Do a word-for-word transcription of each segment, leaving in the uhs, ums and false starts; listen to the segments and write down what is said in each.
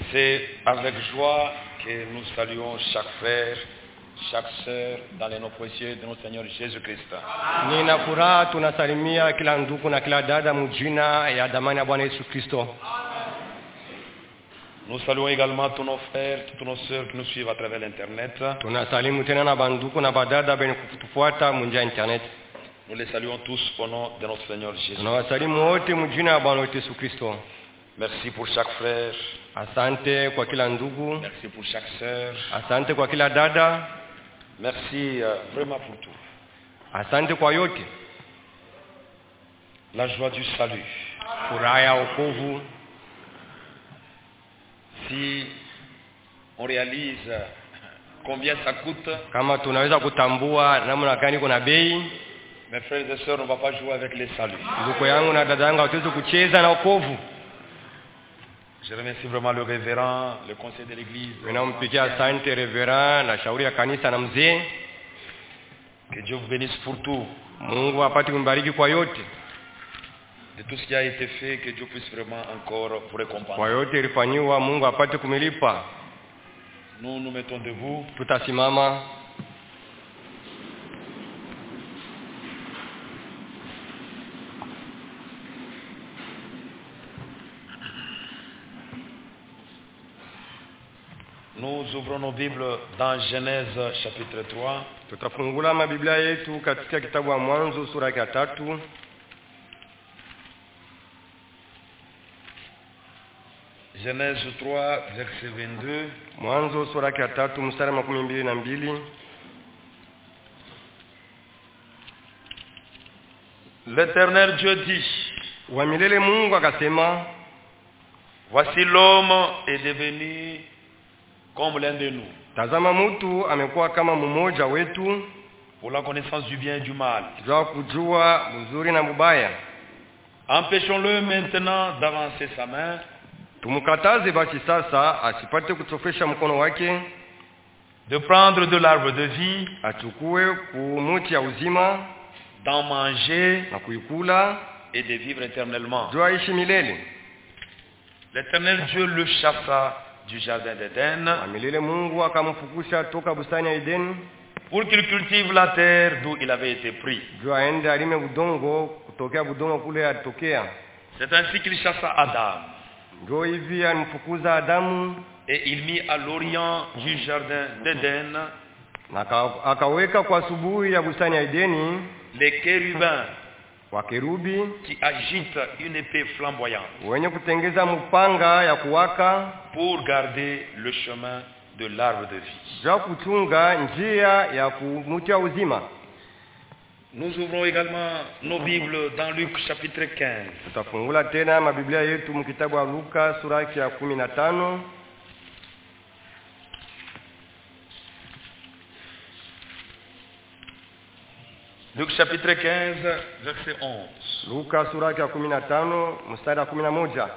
C'est avec joie que nous saluons chaque frère, chaque sœur dans les noms précieux de notre Seigneur Jésus-Christ. Nina furaha tunasalimia kila ndugu na kila dada mjina ya damani ya Bwana Yesu Kristo. Nous saluons également tous nos frères, toutes nos sœurs qui nous suivent à travers l'internet. Tunasalimu tena na banduku na badada benye kutufuata munja internet. Nous les saluons tous au nom de notre Seigneur Jésus. Tunawasalimu wote mjina ya Bwana Yesu Kristo. Merci pour chaque frère. Asante kwa kila ndugu. Merci pour chaque sœur. Asante kwa kila dada. Merci euh, vraiment pour tout. Asante kwa yote. La joie du salut. Furaha ya wokovu. Si on réalise combien ça coûte, kama tunaweza kutambua namna gani kuna bei, mes frères et sœurs, on ne va pas jouer avec les saluts. Ndugu yangu na dada yangu hatuwezi kucheza na wokovu. Je remercie vraiment le révérend, le conseil de l'église. Ninampigia asante reverend na shauri ya kanisa na mzee. Que Dieu vous bénisse pour tout. Mungu apate kumbariki kwa yote. De tout ce qui a été fait, que Dieu puisse vraiment encore vous récompenser. Kwa yote ilifanywa, Mungu apate kumilipa. Nous nous mettons debout. Tutasimama. Nous ouvrons nos Bibles dans Genèse chapitre trois. Tutafungula mabiblia yetu katika kitabu wa Mwanzo sura ya tatu. Genèse trois verset vingt-deux. Mwanzo sura ya tatu mstari wa makumi mbili na mbili. L'Éternel Dieu dit, wa milele Mungu akasema, voici l'homme est devenu comme l'un de nous. Tazama mtu amekuwa kama mmoja wetu, pour la connaissance du bien et du mal. Jua kujua mzuri na mubaya. Empêchons-le maintenant d'avancer sa main. Tumukataze basi sasa asipate kutofesha mkono wake, de prendre de l'arbre de vie, achukue kumuti ya uzima, d'en manger na kuikula, et de vivre éternellement. Jua ishi milele. L'Éternel Dieu le chassa du jardin d'Éden, milele Mungu akamfukusha toka bustani ya Eden, pour qu'il cultive la terre d'où il avait été pris. Jua aende alime udongo kutokea budongo kule alitokea. C'est ainsi qu'il chassa Adam. Ndio hivi alimfukuza Adamu, et il mit à l'orient du jardin d'Éden, na akaweka kwa asubuhi ya bustani ya Edeni, les kérubins wa kerubi qui agitent une épée flamboyante, wenye kutengeza mpanga ya kuwaka, pour garder le chemin de l'arbre de vie. Ja kuchunga njia ya kumutia uzima. Nous ouvrons également nos Bibles dans Luc chapitre quinze. Tutafungula tena mabiblia yetu mkitabu wa Luka sura ya kumi na tano. Luc chapitre quinze verset onze. Luka sura ya kumi na tano mstari wa kumi na moja.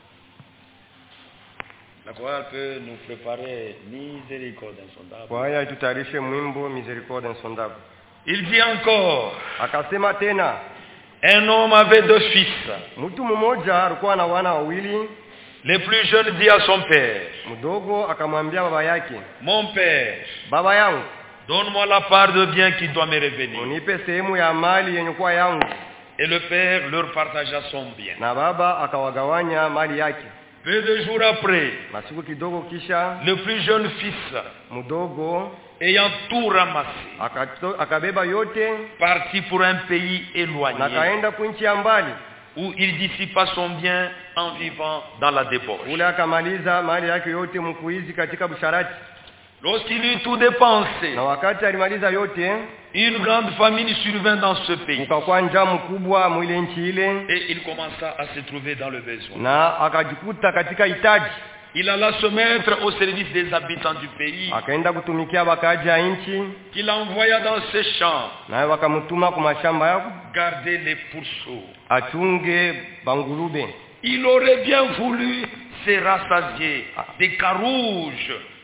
La chorale peut nous préparer miséricorde insondable. Kwa hiyo tutayarishe mwimbo miséricorde insondable. Il dit encore, akasema tena, un homme avait deux fils. Mtu mmoja alikuwa na wana wawili. Le plus jeune dit à son père, mdogo akamwambia baba yake, mon père, baba yangu, donne-moi la part de bien qui doit me revenir. Unipe sehemu ya mali yenye kuwa yangu. Et le père leur partagea son bien. Na baba akawagawanya mali yake. Peu de jours après, masiku kidogo kisha, le plus jeune fils, mdogo, ayant tout ramassé, akabeba yote, parti pour un pays éloigné, na kaenda kunchi ya mbali, où il dissipa son bien en vivant dans la débauche. Ule akamaliza mali yake yote mkuizi katika busharati. Lorsqu'il eut tout dépensé, na wakati alimaliza yote, une grande famine survint dans ce pays. Ukakuwa njaa mkubwa mwile nchi ile, et il commença à se trouver dans le besoin. Na akajikuta katika hitaji. Il alla se mettre au service des habitants du pays. Akaenda kutumikia bakaji ya nchi. Qu'il envoya dans ses champs. Na wakamtuma kwa mashamba yao, garder les pourceaux. Achunge bangulube. Il aurait bien voulu se rassasier des carouges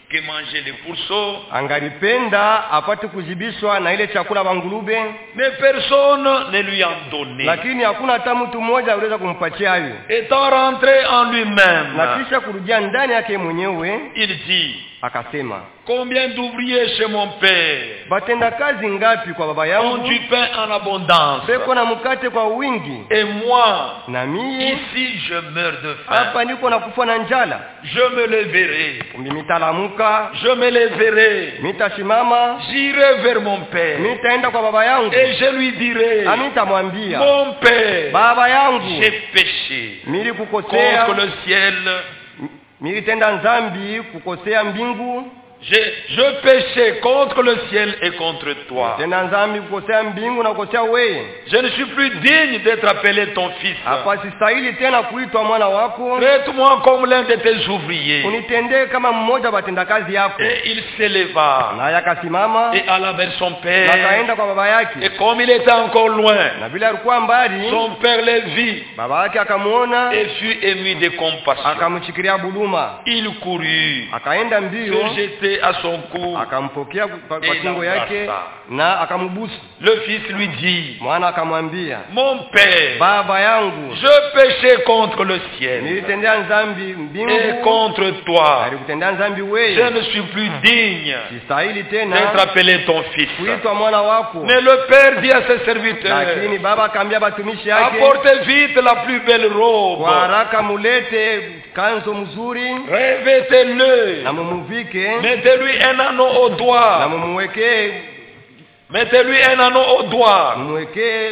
que manger les pourceaux. Angalipenda apate kujibishwa na ile chakula wa ngulube, mais personne ne lui a donné. Lakini hakuna hata mtu mmoja aliweza kumpatia hayo. Étant rentré en lui-même, na kisha kurudia ndani yake mwenyewe, il dit, akasema, combien d'ouvriers chez mon père batenda kazi ngapi kwa baba yangu ont du pain en abondance, beko na mkate kwa wingi, et moi na mie ici je meurs de hapa faim. niko na kufa na njala. Je me leverai, Mitalamuka, je me leverai, mitashimama, j'irai vers mon père mitaenda kwa baba yangu, et je lui dirai, amitamwambia, mon père, baba yangu, j'ai péché mili kukosea contre le ciel, militenda nzambi kukosea mbingu, je, je péchais contre le ciel et contre toi. tena nzambi kukosea mbingu na kukosea wewe. Je ne suis plus digne d'être appelé ton fils. Hapa sistahili tena kuitwa mwana wako. Traite-moi comme l'un de tes ouvriers. Unitendee kama mmoja batenda kazi yako. Et il s'éleva na yakasimama et alla vers son père. na kaenda kwa baba yake. Et comme il était encore loin, na bila alikuwa mbali, son père le vit. Baba yake akamuona et fut ému de compassion. Akamchikiria buluma. Il courut, akaenda mbio, se jetait à son cou, akampokea kwa kingo yake na akambusu. Le fils lui dit, mwana akamwambia, mon père, baba yangu, je péchais contre le ciel nilitendea nzambi mbingu et contre toi. alikutendea nzambi wewe. Je ne suis plus digne sistahili tena d'être appelé ton fils. kuitwa mwana wako. Mais le père dit à ses serviteurs, lakini baba akaambia batumishi yake, apportez vite la plus belle robe, kwa haraka mulete kanzo mzuri, revêtez-le, na mumuvike, mettez-lui un anneau au doigt, na mumuweke, mettez-lui un anneau au doigt, mumuweke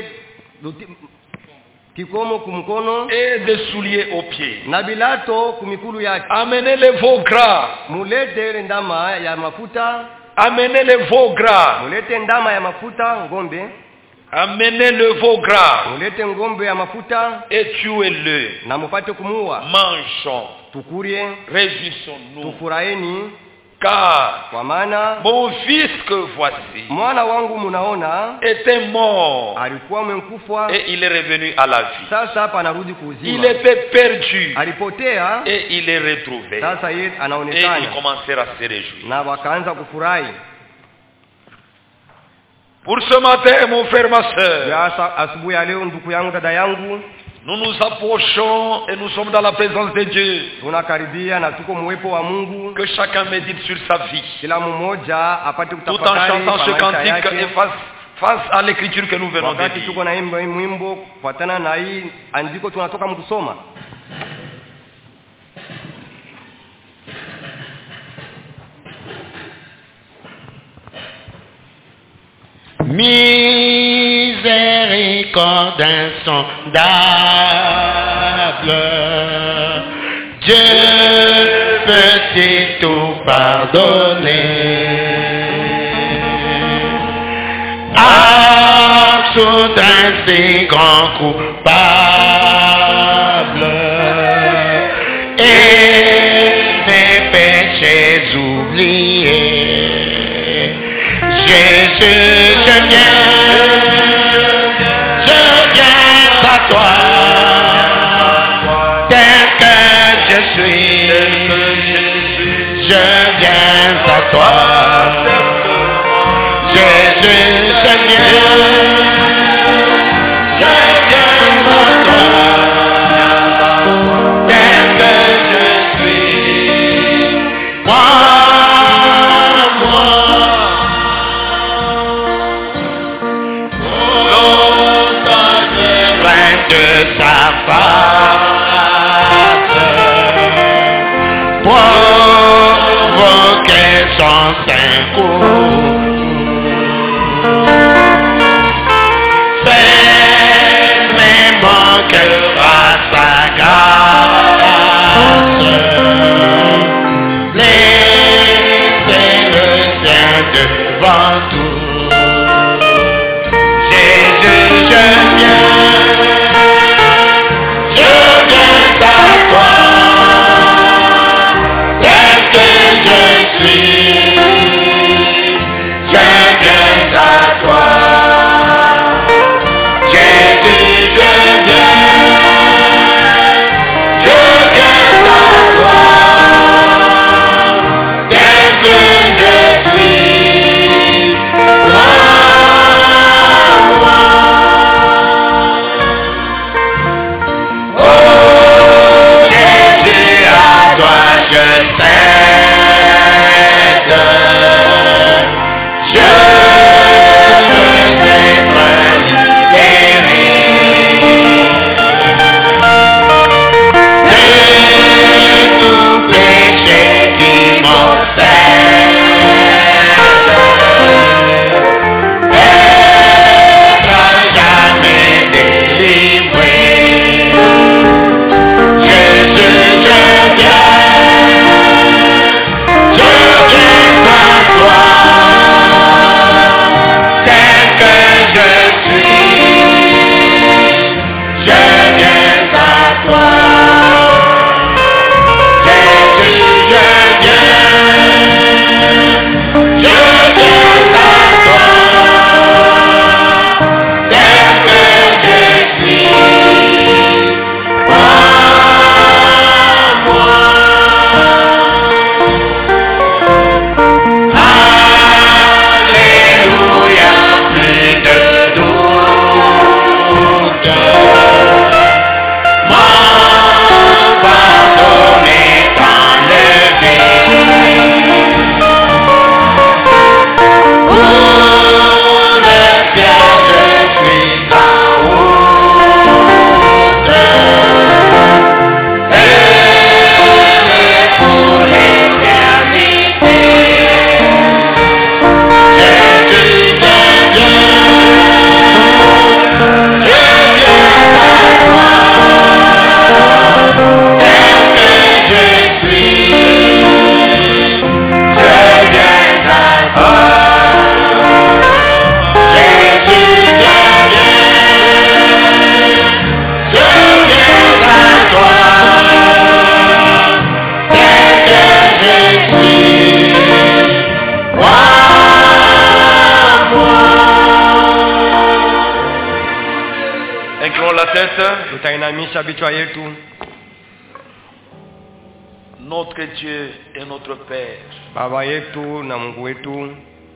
kikomo kumkono, et des souliers aux pieds. na bilato kumikulu yake. Amenez les veaux gras, mulete ndama ya mafuta, amenez les veaux gras, mulete ndama ya mafuta ngombe, amenez le veau gras, mulete ngombe ya mafuta, et tuez-le, na mupate kumuua. mangeons, tukurie, réjouissons-nous, tufuraheni, car kwa maana mon fils que voici mwana wangu munaona était mort alikuwa mwenkufa, et il est revenu à la vie. sasa hapa anarudi kuuzima. Il était perdu alipotea et il est retrouvé. sasa yeye Et ils anaonekana, commencèrent à se réjouir. na wakaanza kufurahi. Pour ce matin, mon frère, ma soeur, Sasa asubuhi ya leo, ndugu yangu, dada yangu, nous nous approchons et nous sommes dans la présence de Dieu. tunakaribia na tuko mwepo wa Mungu. Que chacun médite sur sa vie, Kila mmoja apate tout en kutafakari chantant ce kwa maisha cantique et yake. face, face à l'écriture que nous venons de Wakati lire. tuko na imbo mwimbo kufuatana na hii andiko tunatoka mkusoma. Miséricorde insondable, Dieu peut-il tout pardonner? Absoudre ses grands coupables et mes péchés oubliés. Jésus, je viens, je viens à toi, tel que je suis, je viens à toi. Jésus, je viens, je viens à toi, tel que je suis, moi, moi. De sa face, provoquer son saint coup, fermer mon cœur à sa grâce, laisser le ciel devant tout. Jésus, je viens, je viens à toi, tel que je suis, Tutainamisha vichwa yetu. Notre Dieu et notre Père, Baba yetu na Mungu wetu,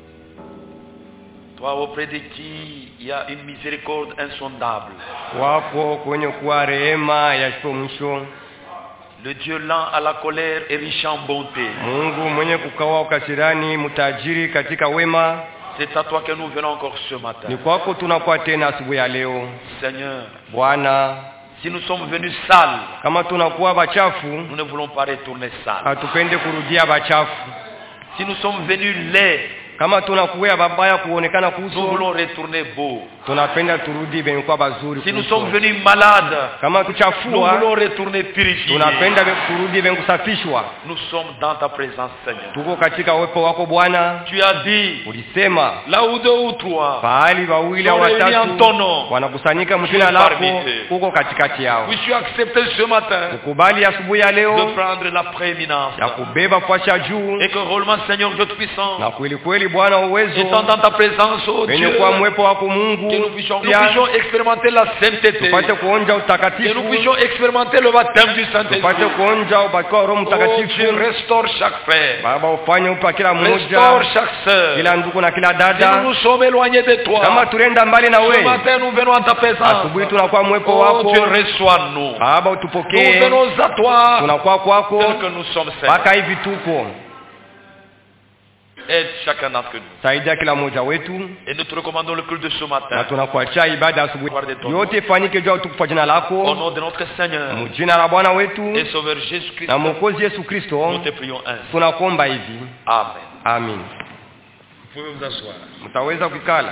toi auprès de qui il y a une miséricorde insondable, wako kwenye kuwa rehema ya mwisho, le Dieu lent à la colère et riche en bonté, Mungu mwenye kukawa ukasirani, mtajiri katika wema. C'est à toi que nous venons encore ce matin. Ni kwako tunakuwa tena asubuhi ya leo. Seigneur, Bwana, si nous sommes venus sales, kama tunakuwa bachafu, nous ne voulons pas retourner sales. hatupende kurudia bachafu. Si nous sommes venus laids, kama tunakuwa babaya kuonekana nous kuso, voulons retourner beaux. tunapenda turudi benye bazuri. Si nous sommes venus malades, kama nous tuchafua, voulons retourner purifiés. tunapenda turudi benye kusafishwa. Nous sommes dans ta présence, Seigneur. Tuko katika uwepo wako Bwana. Tu as dit, Ulisema là où deux ou trois pahali wawili au sont réunis en ton watatu nom, wanakusanyika tu mjina es lako, parmi eux. uko katikati yao. puisses-tu accepter ce matin Ukubali asubuhi ya de leo prendre la prééminence. ya kubeba fasi ya juu, Et que réellement, Seigneur Dieu Tout-Puissant, na kweli kweli Bwana uwezo étant dans ta présence, oh wenye Dieu, kwa mwepo wako Mungu, que nous puissions, nous pia puissions expérimenter la sainteté, tupate kuonja que utakatifu, nous puissions expérimenter le baptême du Saint-Esprit. tupate kuonja ubatizo wa Roho Oh Dieu, Mtakatifu. restaure chaque frère, Baba, ufanye upya kila restaure mmoja, chaque sœur. kila ndugu na kila Si nous dada. nous sommes éloignés de toi, Kama turenda mbali na ce wewe, matin nous venons à ta présence. asubuhi tunakuwa mwepo Oh wako. Dieu, reçois-nous. Baba, Nous utupokee, venons à toi, tunakuwa kwako tel que nous sommes, Seigneur. mpaka hivi tuko. Aide chacun d'entre nous. Saidia kila mmoja wetu, Et nous te recommandons le culte de ce na matin. tunakuachia ibada asubuhi. Yote ifanyike juu ya utukufu wa jina Au lako, nom de notre Seigneur mjina la Bwana wetu et Sauveur Jésus-Christ, na Mwokozi Yesu Kristo, nous te prions ainsi. tunakuomba hivi. Amen. Amin. Vous pouvez vous asseoir. Mtaweza kukala.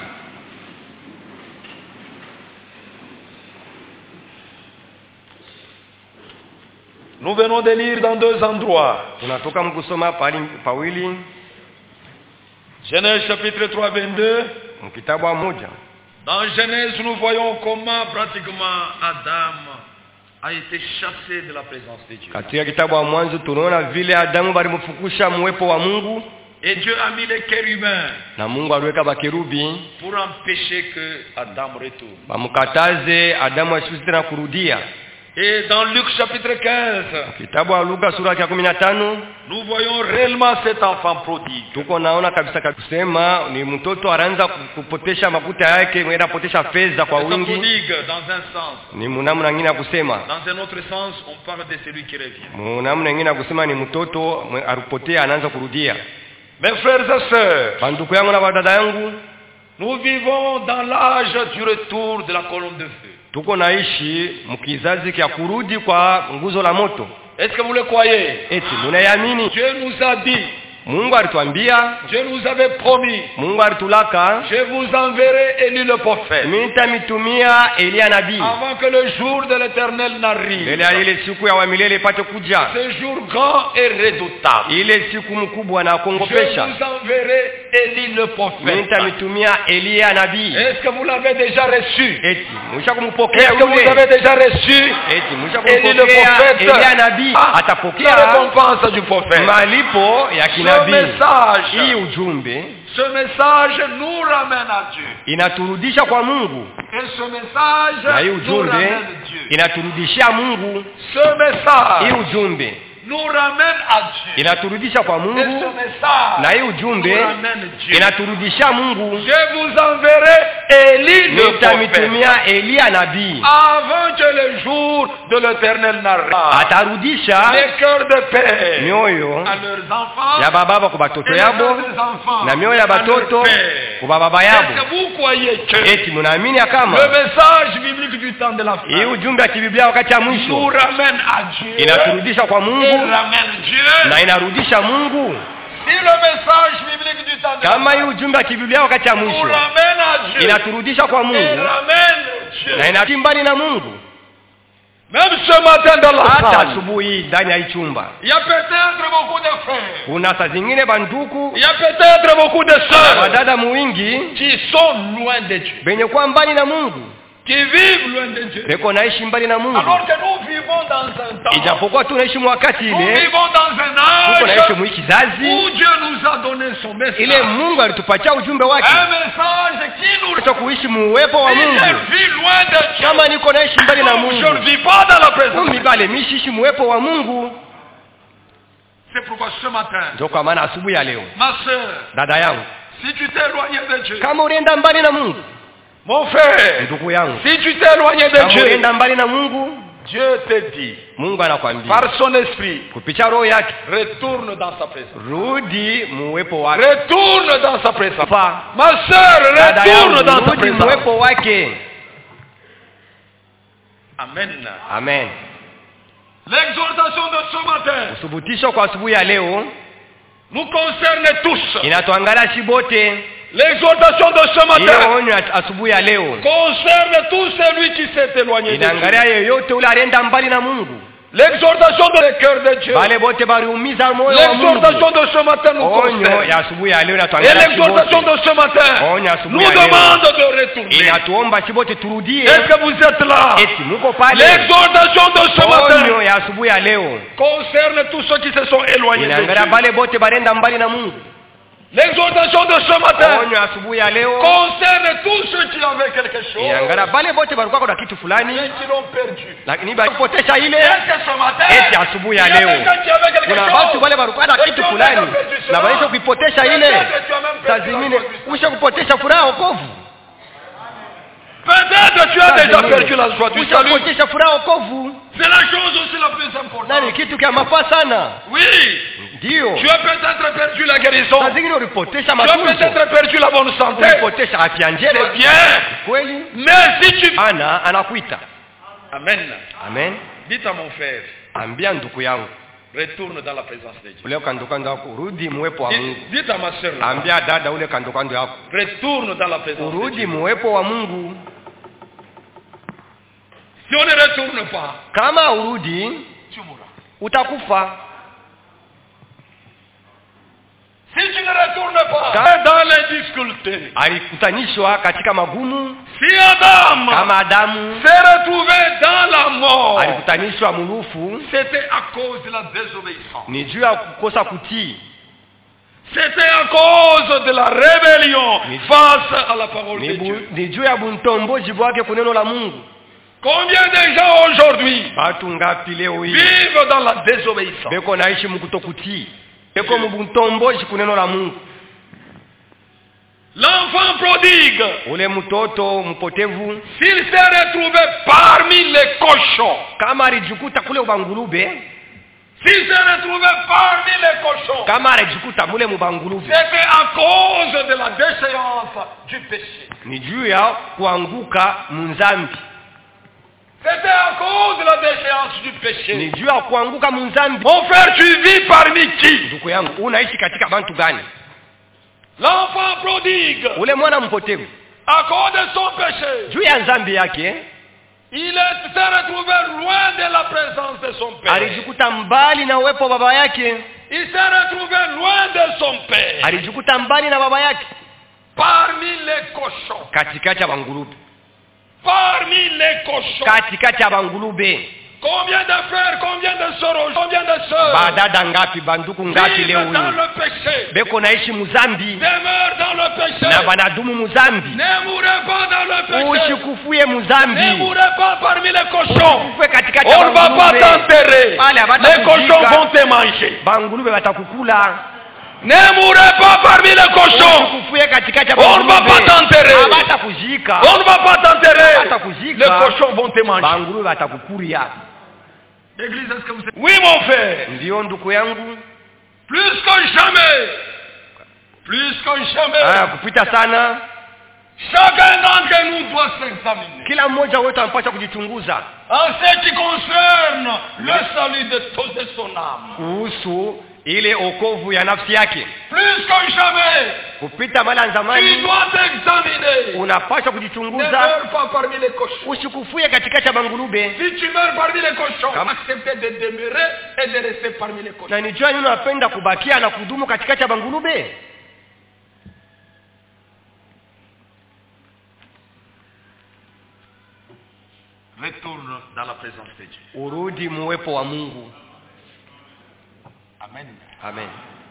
Nous venons de lire dans deux endroits. Tunatoka mkusoma pali pawili, Genèse chapitre trois, vingt-deux. mkitabu wa moja. Dans Genèse, nous voyons comment pratiquement Adam a été chassé de la présence de Dieu. Katika kitabu wa Mwanzo tunaona vile Adamu walimfukusha mwepo wa Mungu, Et Dieu a mis les chérubins na Mungu aliweka bakerubi pour empêcher que Adam retourne. bamkataze Adamu asije tena kurudia. Et dans Luc chapitre quinze, Kitabu wa Luka sura ya kumi na tano, nous voyons réellement cet enfant prodigue. tuko naona kabisa kusema ni mtoto anaanza kupotesha makuta yake, mwenda potesha fedha kwa C'est un wingi. prodigue dans un sens. Ni mnamna nyingine ya kusema. Dans un autre sens, on parle de celui qui revient. Mnamna nyingine ya kusema ni mtoto arupotea anaanza kurudia. Mes frères et sœurs, Banduku yangu na wadada yangu, nous vivons dans l'âge du retour de la colonne de feu. tuko naishi mkizazi kia kurudi kwa nguzo la moto. Est-ce que vous le croyez? Eti mnayamini? Dieu nous a dit, Mungu alituambia, Dieu nous avait promis, Mungu alitulaka, je vous enverrai Élie le prophète, nitamitumia Elia nabii avant que le jour de l'Éternel n'arrive. mbele ya ile siku ya wa milele ipate kuja, Ce jour grand et redoutable. ile siku mkubwa na Je kuongopesha. vous enverrai Élie le prophète. Nitamitumia Elia nabii. Est-ce que vous l'avez déjà reçu? Eti mwisha kumpokea Est-ce que vous yule? avez déjà reçu Eti mwisha Élie le kumpokea prophète? Elia nabii? La Atapokea récompense du prophète. malipo ya Ce kinabii. Hii message, ujumbe ce message nous ramène à Dieu. inaturudisha kwa Mungu, Et ce message na hii nous ujumbe ramène à Dieu. inaturudishia Mungu. Ce Hii message ujumbe nous ramène à Dieu. inaturudisha kwa Et ce Mungu, message na hii nous ujumbe ramène Dieu. inaturudishia Mungu. Je vous enverrai Élie le prophète Nitamitumia Elia nabii, avant que le jour de l'Éternel n'arrive. atarudisha Les cœurs de père mioyo à leurs enfants ya bababa kwa batoto et les yabo cœurs des enfants na mioyo ya à leurs batoto pères. kwa baba Est-ce yabo. que vous croyez que Eti mnaamini ya le kama message biblique du temps de la hii fin ujumbe wa kibiblia wakati ya nous mwisho ramène à Dieu inaturudisha kwa et Mungu ramène Dieu? na inarudisha Mungu? Si le message biblique du temps de la Kama hii fin ujumbe wa kibiblia wakati ya nous mwisho ramène à Dieu inaturudisha kwa et Mungu ramène Dieu, na inarudi mbali na Mungu, même ce matin dans la hata salle, asubuhi ndani ya hii chumba il y a peut-être beaucoup de frères, kuna saa zingine banduku il y a peut-être beaucoup de na sœurs wadada muwingi qui sont loin de Dieu, benye kuwa mbali na Mungu, qui vivent loin de Dieu. beko naishi mbali na Mungu, Alors que nous vivons dans un temps, ijapokuwa tunaishi mwakati nous ile, vivons dans tuko un naishi âge mwi kizazi où Dieu nous a donné son message. ile Mungu alitupatia ujumbe wake Un message qui nous cha kuishi muwepo wa dit Mungu. je vis loin de Dieu. Kama niko naishi mbali na Donc, je ne Mungu, vis pas dans la présence. kumi bale mishishi muwepo wa Mungu. C'est pourquoi ce matin, Ndio kwa maana asubuhi ya leo, ma soeur, dada yangu, si tu t'es éloigné de Dieu, kama unaenda mbali na Mungu, mon frère, ndugu yangu, si tu t'es éloigné de kama Dieu, unaenda mbali na Mungu, Dieu te dit, Mungu anakwambia par son esprit, kupitia roho yake, retourne dans sa présence. rudi muwepo wake. Retourne dans sa présence. Pa, Ma soeur, dada retourne dans yangu, sa rudi présence. muwepo wake. Amen. Amen. L'exhortation de ce matin Uthibitisho kwa asubuhi ya leo nous concerne tous. inatuangalia shibote. L'exhortation de ce Hiyo matin onyo ya asubuhi ya leo concerne tout celui qui s'est éloigné de Dieu. inaangalia yeyote ule alienda mbali na Mungu. L'exhortation de le cœur de Dieu. Wale bote baliumiza moyo wa Mungu. L'exhortation de ce matin nous Onyo concerne. ya asubuhi ya leo Et inatuangalia l'exhortation shibote. de ce matin Onyo ya asubuhi nous ya leo demande de retourner. inatuomba shibote turudie. Est-ce que vous êtes là? Eti muko pale. L'exhortation de ce Onyo matin ya asubuhi ya leo concerne tous ceux qui se sont éloignés de inaangalia Dieu. wale bote balienda mbali na Mungu. L'exhortation de ce matin Onyo ya asubuhi ya leo concerne tous ceux qui avaient quelque chose inaangalia wale bote balikuwa na kitu fulani et qui l'ont perdu. lakini balipotesha ile. Est-ce que ce matin Eti asubuhi ya il y a leo quelqu'un qui avait quelque kuna chose watu wale walikuwa na et qui kitu ont fulani déjà perdu cela? na walisha kuipotesha ile. Peut-être tu as même Saa perdu la zingine joie. usha kupotesha furaha ya wokovu. Peut-être tu as déjà perdu la joie du Usha salut. kupotesha furaha ya wokovu. C'est la chose aussi la plus importante. Na ni kitu kya mafaa sana. Oui, Ndio. tu as peut-être perdu la guérison. Saa zingine ulipotesha Tu as matunzo. peut-être perdu la bonne santé. Ulipotesha afya njema. C'est bien. Kweli? Mais si tu... Ana anakuita. Amen. Amen. Dites à mon frère, Ambia ndugu yangu, retourne dans la présence de Dieu. ule kando kando yako rudi muwepo wa Mungu. Dites, dites à ma soeur, là, Ambia dada ule kando kando yako, retourne dans la présence de urudi Dieu. muwepo wa Mungu. Si on ne retourne pas, Kama urudi tu mourras. utakufa. Si tu ne retournes pas dans les difficultés, Alikutanishwa katika magumu si Adam kama Adamu s'est retrouvé dans la mort, alikutanishwa mulufu, c'était à cause de la désobéissance. ni juu ya kukosa kutii, C'était à cause de la rébellion Mais- face à la parole ni, de bu, Dieu. ni juu ya buntomboji bwake kuneno la Mungu. Combien de gens aujourd'hui Batu ngapi leo hii vivent dans la désobéissance? beko naishi mkutokutii, beko mbuntomboji kuneno la Mungu. L'enfant prodigue, Ule mtoto mpotevu s'il s'est retrouvé parmi les cochons, kama alijikuta kule ubangulube, s'il s'est retrouvé parmi les cochons, kama alijikuta mule mubangulube, c'était à cause de la déchéance du péché. ni juu ya kuanguka munzambi. C'était à cause de la déchéance du Ni péché. juu ya kuanguka munzambi. Mon frère, tu vis parmi qui? Ndugu yangu, unaishi katika bantu gani? L'enfant prodigue, Ule mwana mpotevu à cause de son péché, juu ya nzambi yake il est- s'est retrouvé loin de la présence de son père. alijikuta mbali na uwepo wa baba yake, Il s'est retrouvé loin de son père. alijikuta mbali na baba yake, Parmi les cochons. katikati ya bangulube, Parmi les cochons. katikati ya bangulube. Combien de frères, combien de sœurs, combien de sœurs Badada ngapi, banduku ngapi leo vivent dans hii le péché, beko naishi muzambi demeurent dans le péché, na banadumu muzambi. ne mourrez pas dans le péché, Usikufuye ne muzambi, mourrez pas parmi les cochons. usikufe katikati ya On ne va pas bangulube. t'enterrer, Pale les hawatakuzika. cochons vont te manger. Bangulube watakukula. Ne mourrez pas parmi les cochons, Usikufuye katikati ya on ne va bangulube. pas t'enterrer, Hawatakuzika. on ne va pas t'enterrer, Hawatakuzika. les cochons vont te manger. Bangulube watakukuria. Église, est-ce que vous savez? Oui, mon frère. Ndio ndugu yangu, Plus que jamais, plus que jamais, haya kupita sana. chacun d'entre nous doit s'examiner. Kila mmoja wetu anapaswa kujichunguza En ce qui concerne le salut de, to- de son âme. kuhusu ile okovu ya nafsi yake. Plus que jamais, Kupita mala tu zamani dois t'examiner. unapaswa Ne kujichunguza, meurs pas parmi les cochons. usikufuye katikati ya bangulube. Si tu meurs parmi les cochons, Comme- accepter de demeurer et de rester parmi les cochons. Na nijua nini unapenda kubakia na kudumu katikati ya bangulube. Retourne dans la présence de Dieu. Urudi muwepo wa Mungu. Amen. Amen.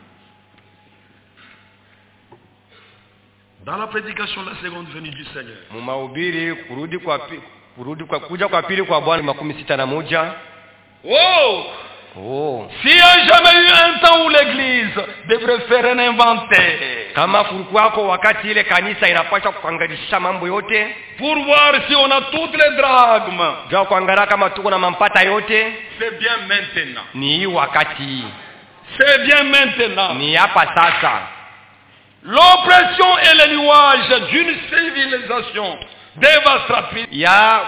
Dans la prédication de la seconde venue du Seigneur, Mumahubiri kurudi kwa pi, kurudi kwa kuja kwa pili kwa Bwana makumi sita na moja. oh, Oh. s'il n'y a jamais eu un temps où l'église devrait faire un inventaire Kama kulikuwako wakati ile kanisa inapaswa kuangalisha mambo yote, pour voir si on a toutes les drachmes, jua kuangalia kama tuko na mampata yote, c'est bien maintenant. ni hii wakati, C'est bien maintenant. ni hapa sasa. L'oppression et le nuage d'une civilisation dévastatrice. Ya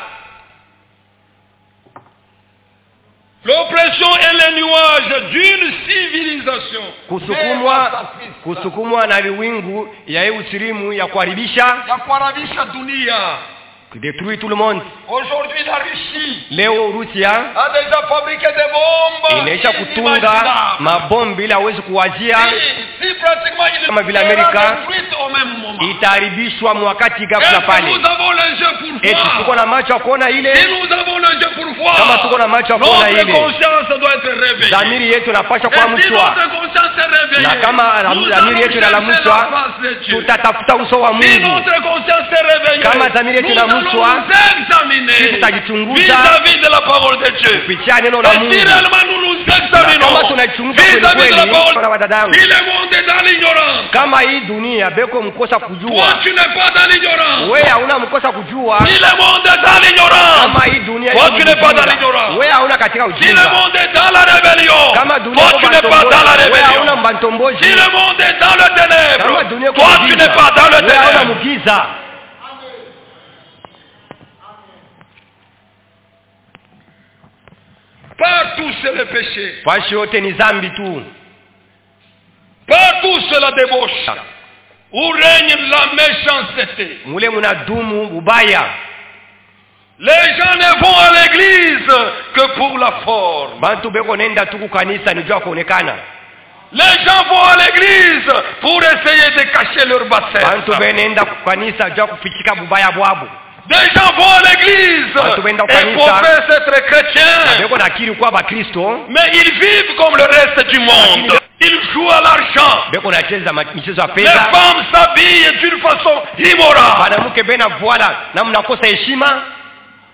L'oppression et le nuage d'une civilisation kusukumwa dévastatrice. kusukumwa na liwingu ya hii usirimu ya kuharibisha, Ya kuharibisha dunia. kudetruire tout le monde. Aujourd'hui la Russie Leo Urusia a déjà fabriqué des bombes inaisha kutunga inimaginables. mabombi ili hawezi kuwazia, Si, si pratiquement il Kama vile sera Amerika, détruite au même moment. itaharibishwa mwakati ghafla Est-ce que pale. nous avons les yeux pour Eti tuko voir? na macho ya kuona Si ile, nous avons les yeux pour voir, kama tuko na macho ya kuona notre ile, conscience doit être réveillée. dhamiri yetu inapaswa Et si kuamshwa. notre conscience est réveillée, Na kama nous dhamiri allons yetu chercher la inalamshwa, face de Dieu. tutatafuta uso wa Si Mungu. notre conscience est réveillée, Kama dhamiri yetu nous allons inaamshwa, nous examiner sisi tutajichunguza vis-à-vis de la parole de Dieu. kupitia neno la Et si Mungu. réellement nous nous Na examinons kama tunaichunguza kweli vis-à-vis de la kweli, parole, kwa wadadangu, si le monde est dans l'ignorance, kama hii dunia beko mkosa toi kujua, tu n'es pas dans l'ignorance. wewe hauna mkosa kujua. Si le monde est dans l'ignorance, Kama hii dunia toi iko tu n'es pas dans mjinga, l'ignorance. wewe hauna katika Si le ujinga. monde est dans la rébellion, Kama dunia toi iko tu n'es pas dans la mbantomboji, wewe hauna rébellion. mbantomboji. Si le monde est dans le Kama dunia ténèbre, iko toi tu mgiza, n'es pas dans le wewe hauna ténèbre. mgiza. Partout c'est le péché. Fashi yote ni dhambi tu. Partout c'est la débauche. Où règne la méchanceté. Mule munadumu ubaya. Les gens ne vont à l'église que pour la forme. Bantu beko nenda tu kukanisa ni jua kuonekana. Les gens vont à l'église pour essayer de cacher leur Bantu bassesse. benenda kukanisa jua kufichika bubaya bwabu. Des gens vont à l'église Bantu benda et kukanisa. professent être chrétiens. Beko nakiri kwa ba Kristo, Mais ils vivent comme le reste du monde. Ils jouent à l'argent. beko nacheza ma- michezo ya Les pesa. femmes s'habillent d'une façon immorale. Mwanamke bena voila na mnakosa heshima.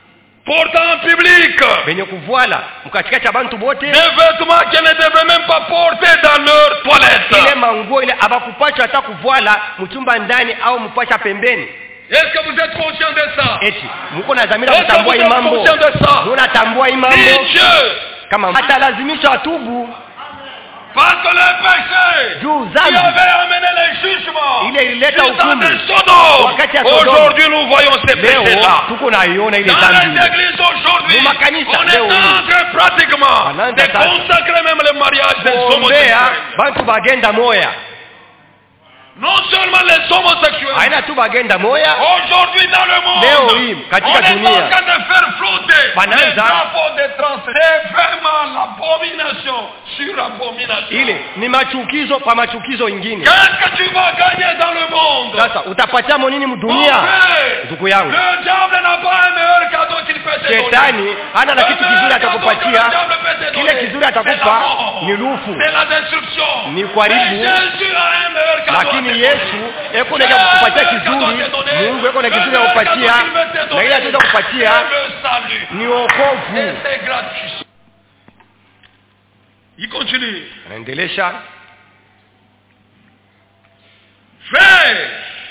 portant en public benye kuvala mkatikati ya bantu bote des vêtements qu'ils ne devaient même pas porter dans leur toilette. ile manguo ile abakupachwa hata kuvala mchumba ndani au mpasha pembeni. Est-ce que vous êtes conscient de ça? Eti mko na dhamira kutambua hii mambo? Unatambua hii mambo? Kama hata lazimisha atubu. Parce que le péché qui avait amené le jugement ile ilileta hukumu wakati ya Sodoma. Aujourd'hui nous voyons ces péchés là. Tuko naiona ile dhambi. Dans les églises aujourd'hui, on est en train pratiquement de consacrer même le mariage des homosexuels. Bantu bagenda moya. Non seulement les homosexuels. Haina tu bagenda moya. Aujourd'hui dans le monde. Leo hii katika dunia. On est en train de faire flotter les drapeaux de trans. C'est vraiment l'abomination sur abomination. Ile ni machukizo kwa machukizo ingine. Qu'est-ce que tu vas gagner dans le monde? Sasa utapatia nini mdunia? Ndugu yangu. Le diable n'a pas un meilleur cadeau qu'il peut te donner. Shetani hana na kitu kizuri atakupatia. Kile kizuri atakupa ni lufu. C'est la destruction. Ni kuharibu. Jésus a un meilleur cadeau. Lakini Yesu eko na kukupatia kizuri, Mungu eko na kizuri kukupatia, na ile ataweza kukupatia ni wokovu. Il continue. Anaendelesha. Frère,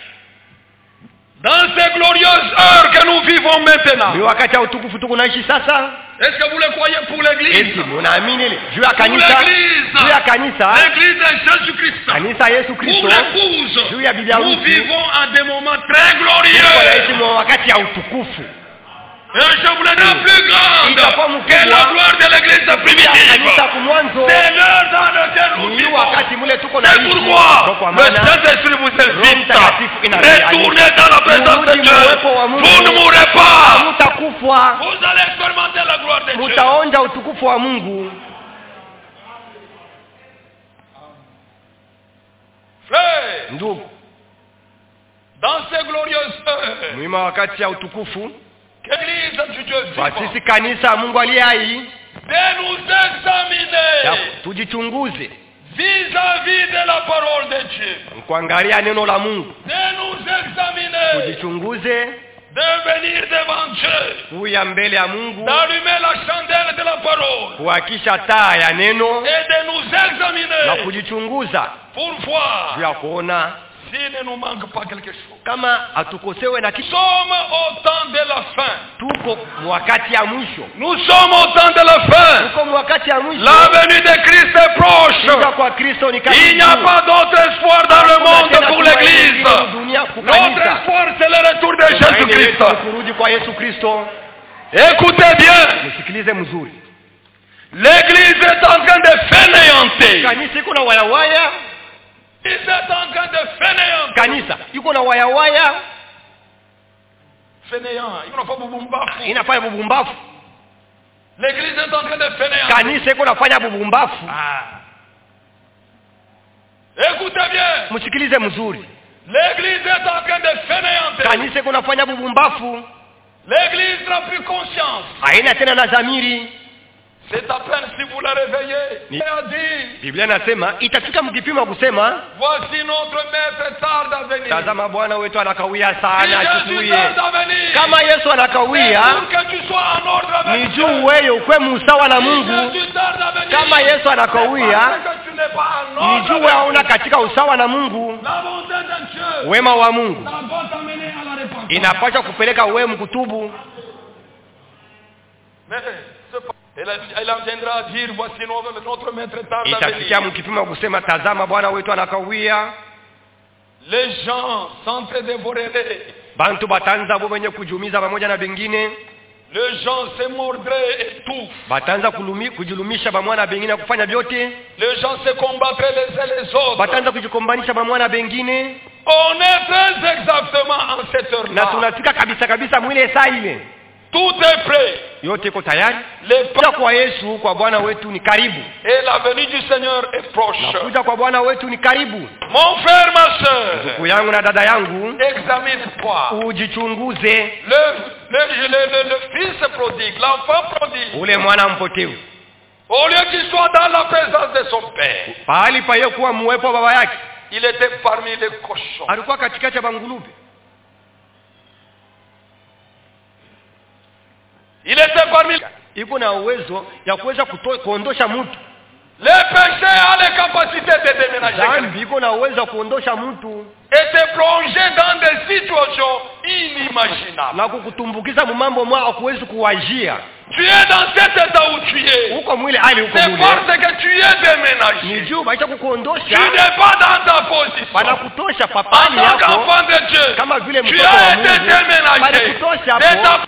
dans ces glorieuses heures que nous vivons maintenant. Ni wakati wa utukufu tunaishi sasa. Est-ce que vous le croyez pour l'église? Eti munaamini ile juu ya kanisa? Juu ya kanisa. L'église de Jésus-Christ. Kanisa Yesu Kristo. Pour l'épouse. Juu ya bibi harusi. Nous vivons en des moments très glorieux. Tunaishi mwa wakati ya utukufu. Et je vous le dis plus grande que la gloire de l'église primitive. C'est l'heure dans laquelle nous vivons. C'est pourquoi le Saint-Esprit vous invite à retourner dans la présence de Dieu. Vous ne mourrez pas. Vous allez expérimenter la gloire de Dieu. Mutaonja utukufu wa Mungu. Frère, ndugu, dans ces glorieuses heures, mwima wakati ya utukufu, Église du Dieu vivant, sisi kanisa Mungu aliye hai, de nous examiner, tujichunguze vis-à-vis de la parole de Dieu, kuangalia neno la Mungu, de nous examiner, tujichunguze, de venir devant Dieu, kuya mbele ya Mungu, d'allumer la chandelle de la parole, kuhakisha taa ya neno, et de nous examiner, na kujichunguza pour voir ya kuona s'il ne nous manque pas quelque chose. Kama atukosewe na kitu. Nous sommes au temps de la fin. Tuko wakati ya mwisho. Nous sommes au temps de la fin. Tuko wakati ya mwisho. La venue de Christ est proche. Kwa Kristo ni karibu. Il n'y a pas d'autre espoir dans le monde pour l'église. Notre espoir c'est le retour de Jésus-Christ. Kurudi kwa Yesu Kristo. Écoutez bien. Msikilize mzuri. L'église est en train de fainéanter. Kanisa iko na waya waya. Il est en train de fainéant. Kanisa iko na waya waya. Fainéant, il n'a pas bubumbafu. Inafanya bubumbafu. L'église est en train de fainéant. Kanisa iko nafanya bubumbafu. Ah. Écoutez bien. Msikilize mzuri. L'église est en train de fainéanter. Kanisa iko nafanya bubumbafu. L'église n'a plus conscience. Haina tena na dhamiri. C'est à peine si vous la réveillez. Ni, il a dit, Biblia nasema itafika mkipima kusema, voici notre maître tarde à venir. Tazama Bwana wetu anakawia sana achukue. Kama Yesu anakawia, ni juu wewe ukwe msawa na Mungu. Kama Yesu anakawia, ni juu wewe hauna katika usawa na Mungu. Wema wa Mungu inapaswa kupeleka wewe mkutubu. Elle viendra à dire, voici notre maître tarde à venir. Itafikia mkipima kusema, tazama Bwana wetu anakawia. Les gens s'entre-dévoreraient. Bantu batanza bo wenye kujumiza pamoja na bengine. Les gens se mordraient et tout. Batanza kulumi kujilumisha pamoja na bengine kufanya vyote. Les gens se combattraient les uns les autres. Batanza kujikombanisha pamoja na bengine. On est très exactement en cette heure-là. Na tunafika kabisa kabisa mwile saa ile. Tout est prêt. Yote iko tayari. Le kuja kwa Yesu kwa Bwana wetu ni karibu. Et la venue du Seigneur est proche. Na kuja kwa Bwana wetu ni karibu. Mon frère, ma sœur, ndugu yangu na dada yangu, examine-toi. Ujichunguze. Le le le le, le fils prodigue, l'enfant prodigue. Ule mwana mpotevu. Au lieu qu'il soit dans la présence de son père. Pahali pa yeye kuwa muwepo wa baba yake, il était parmi les cochons. Alikuwa katikati ya bangulube. Il était parmi iko na uwezo ya kuweza kuondosha mtu. Le péché a la capacité de déménager. Dhambi iko na uwezo wa kuondosha mtu et te plonger dans des situations inimaginables. Na kukutumbukiza mambo mwa hakuwezi kuwajia. Tu es dans cet état où tu es. Uko mwile hali uko mwile. C'est parce que tu es déménagé. Ni juu baita kukuondosha. Tu n'es pas dans ta position. Bana kutosha papani yako. En tant qu'enfant de Dieu. Kama vile mtoto wa Mungu. Tu as été déménagé. Bana kutosha hapo.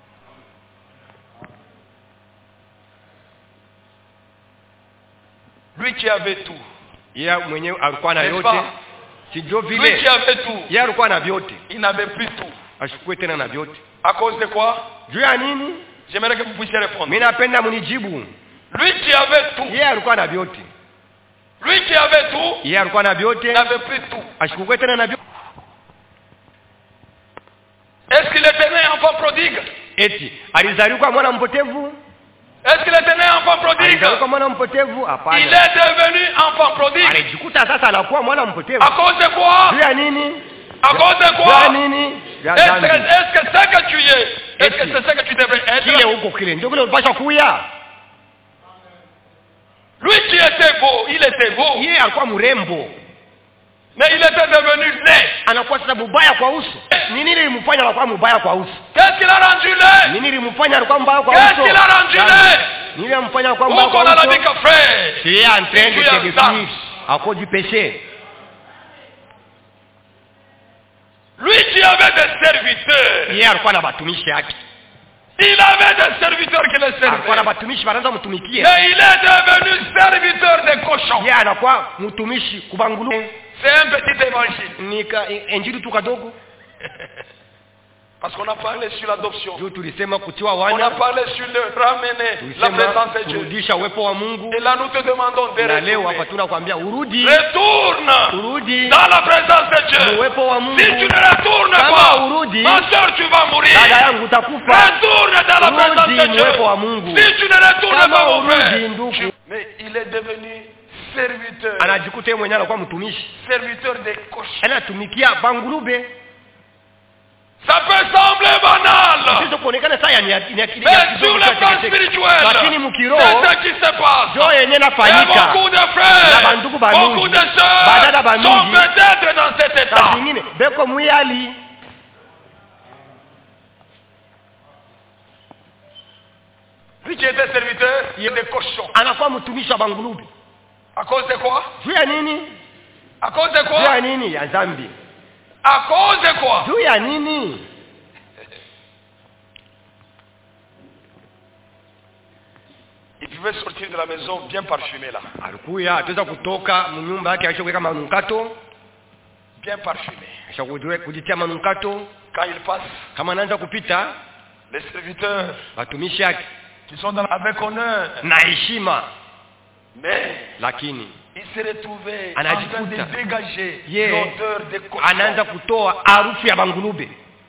Lui qui avait tout. Yeye mwenyewe alikuwa na yote. Sio vile. Lui qui avait tout. Yeye alikuwa na vyote. Il n'avait plus tout. Ashukue tena na vyote. À cause de quoi? Juu ya nini? J'aimerais que vous puissiez répondre. Mimi napenda mnijibu. Lui qui avait tout. Yeye alikuwa na vyote. Lui qui avait tout. Yeye alikuwa na vyote. Il n'avait plus tout. Ashukue tena na vyote. Est-ce qu'il était né enfant prodigue? Eti alizaliwa mwana mpotevu? Est-ce qu'il était né enfant prodigue? Alizaliwa mwana mpotevu? Hapana. Il est devenu enfant prodigue. Alijikuta sasa anakuwa mwana mpotevu. À cause de quoi? Juu ya nini? À cause de quoi? Juu ya nini? Est-ce que est-ce que c'est que tu es? Est-ce que c'est ce que tu devrais être? Kile huko kile ndio kile unapaswa kuya. Lui qui était beau, il était beau. Yeye alikuwa mrembo. Mais il était devenu laid. Anakuwa sasa mbaya kwa uso. Nini ilimfanya anakuwa mbaya kwa uso? Qu'est-ce qu'il a rendu laid? Nini ilimfanya anakuwa mbaya kwa uso? Qu'est-ce qu'il a rendu laid? Nini ilimfanya anakuwa mbaya kwa uso? On a la vie que frère. C'est en train de te détruire à cause du péché. Lui qui avait des serviteurs. Yeye alikuwa na batumishi yake. Il avait des serviteurs qui le servaient. Alikuwa na batumishi wanaanza mtumikie. Mais il est devenu serviteur des cochons. Yeye anakuwa mtumishi kubangulu. C'est un petit évangile. Nika injili tu kadogo. Parce qu'on a parlé sur l'adoption. On a parlé sur le ramener la présence de Dieu. Et là nous te demandons de retourner. Retourne dans la présence de Dieu. Si tu ne retournes pas, ma soeur, tu vas mourir. Retourne dans la présence de Dieu. Si tu ne retournes pas, mon frère. Mais il est devenu serviteur. Serviteur des cochons. Ça peut sembler banal. Mais sur le plan spirituel, c'est ce qui se passe. Et beaucoup de frères, beaucoup de sœurs sont peut-être dans cet état. Lui qui était serviteur, il était cochon. À cause de quoi? À cause de quoi? À cause de quoi? Il pouvait sortir de la maison bien parfumé là. Bien parfumé. Quand il passe, les serviteurs qui sont dans, avec honneur, mais lakini il s'est retrouvé en train de dégager l'odeur des cochons. Anaanza kutoa harufu ya bangulube.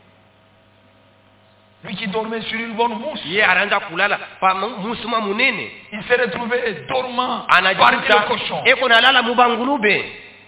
Lui qui dormait sur une bonne mousse. Yeye anaanza kulala pa musuma munene. Il s'est retrouvé dormant parmi les cochons. Eko nalala mu bangulube.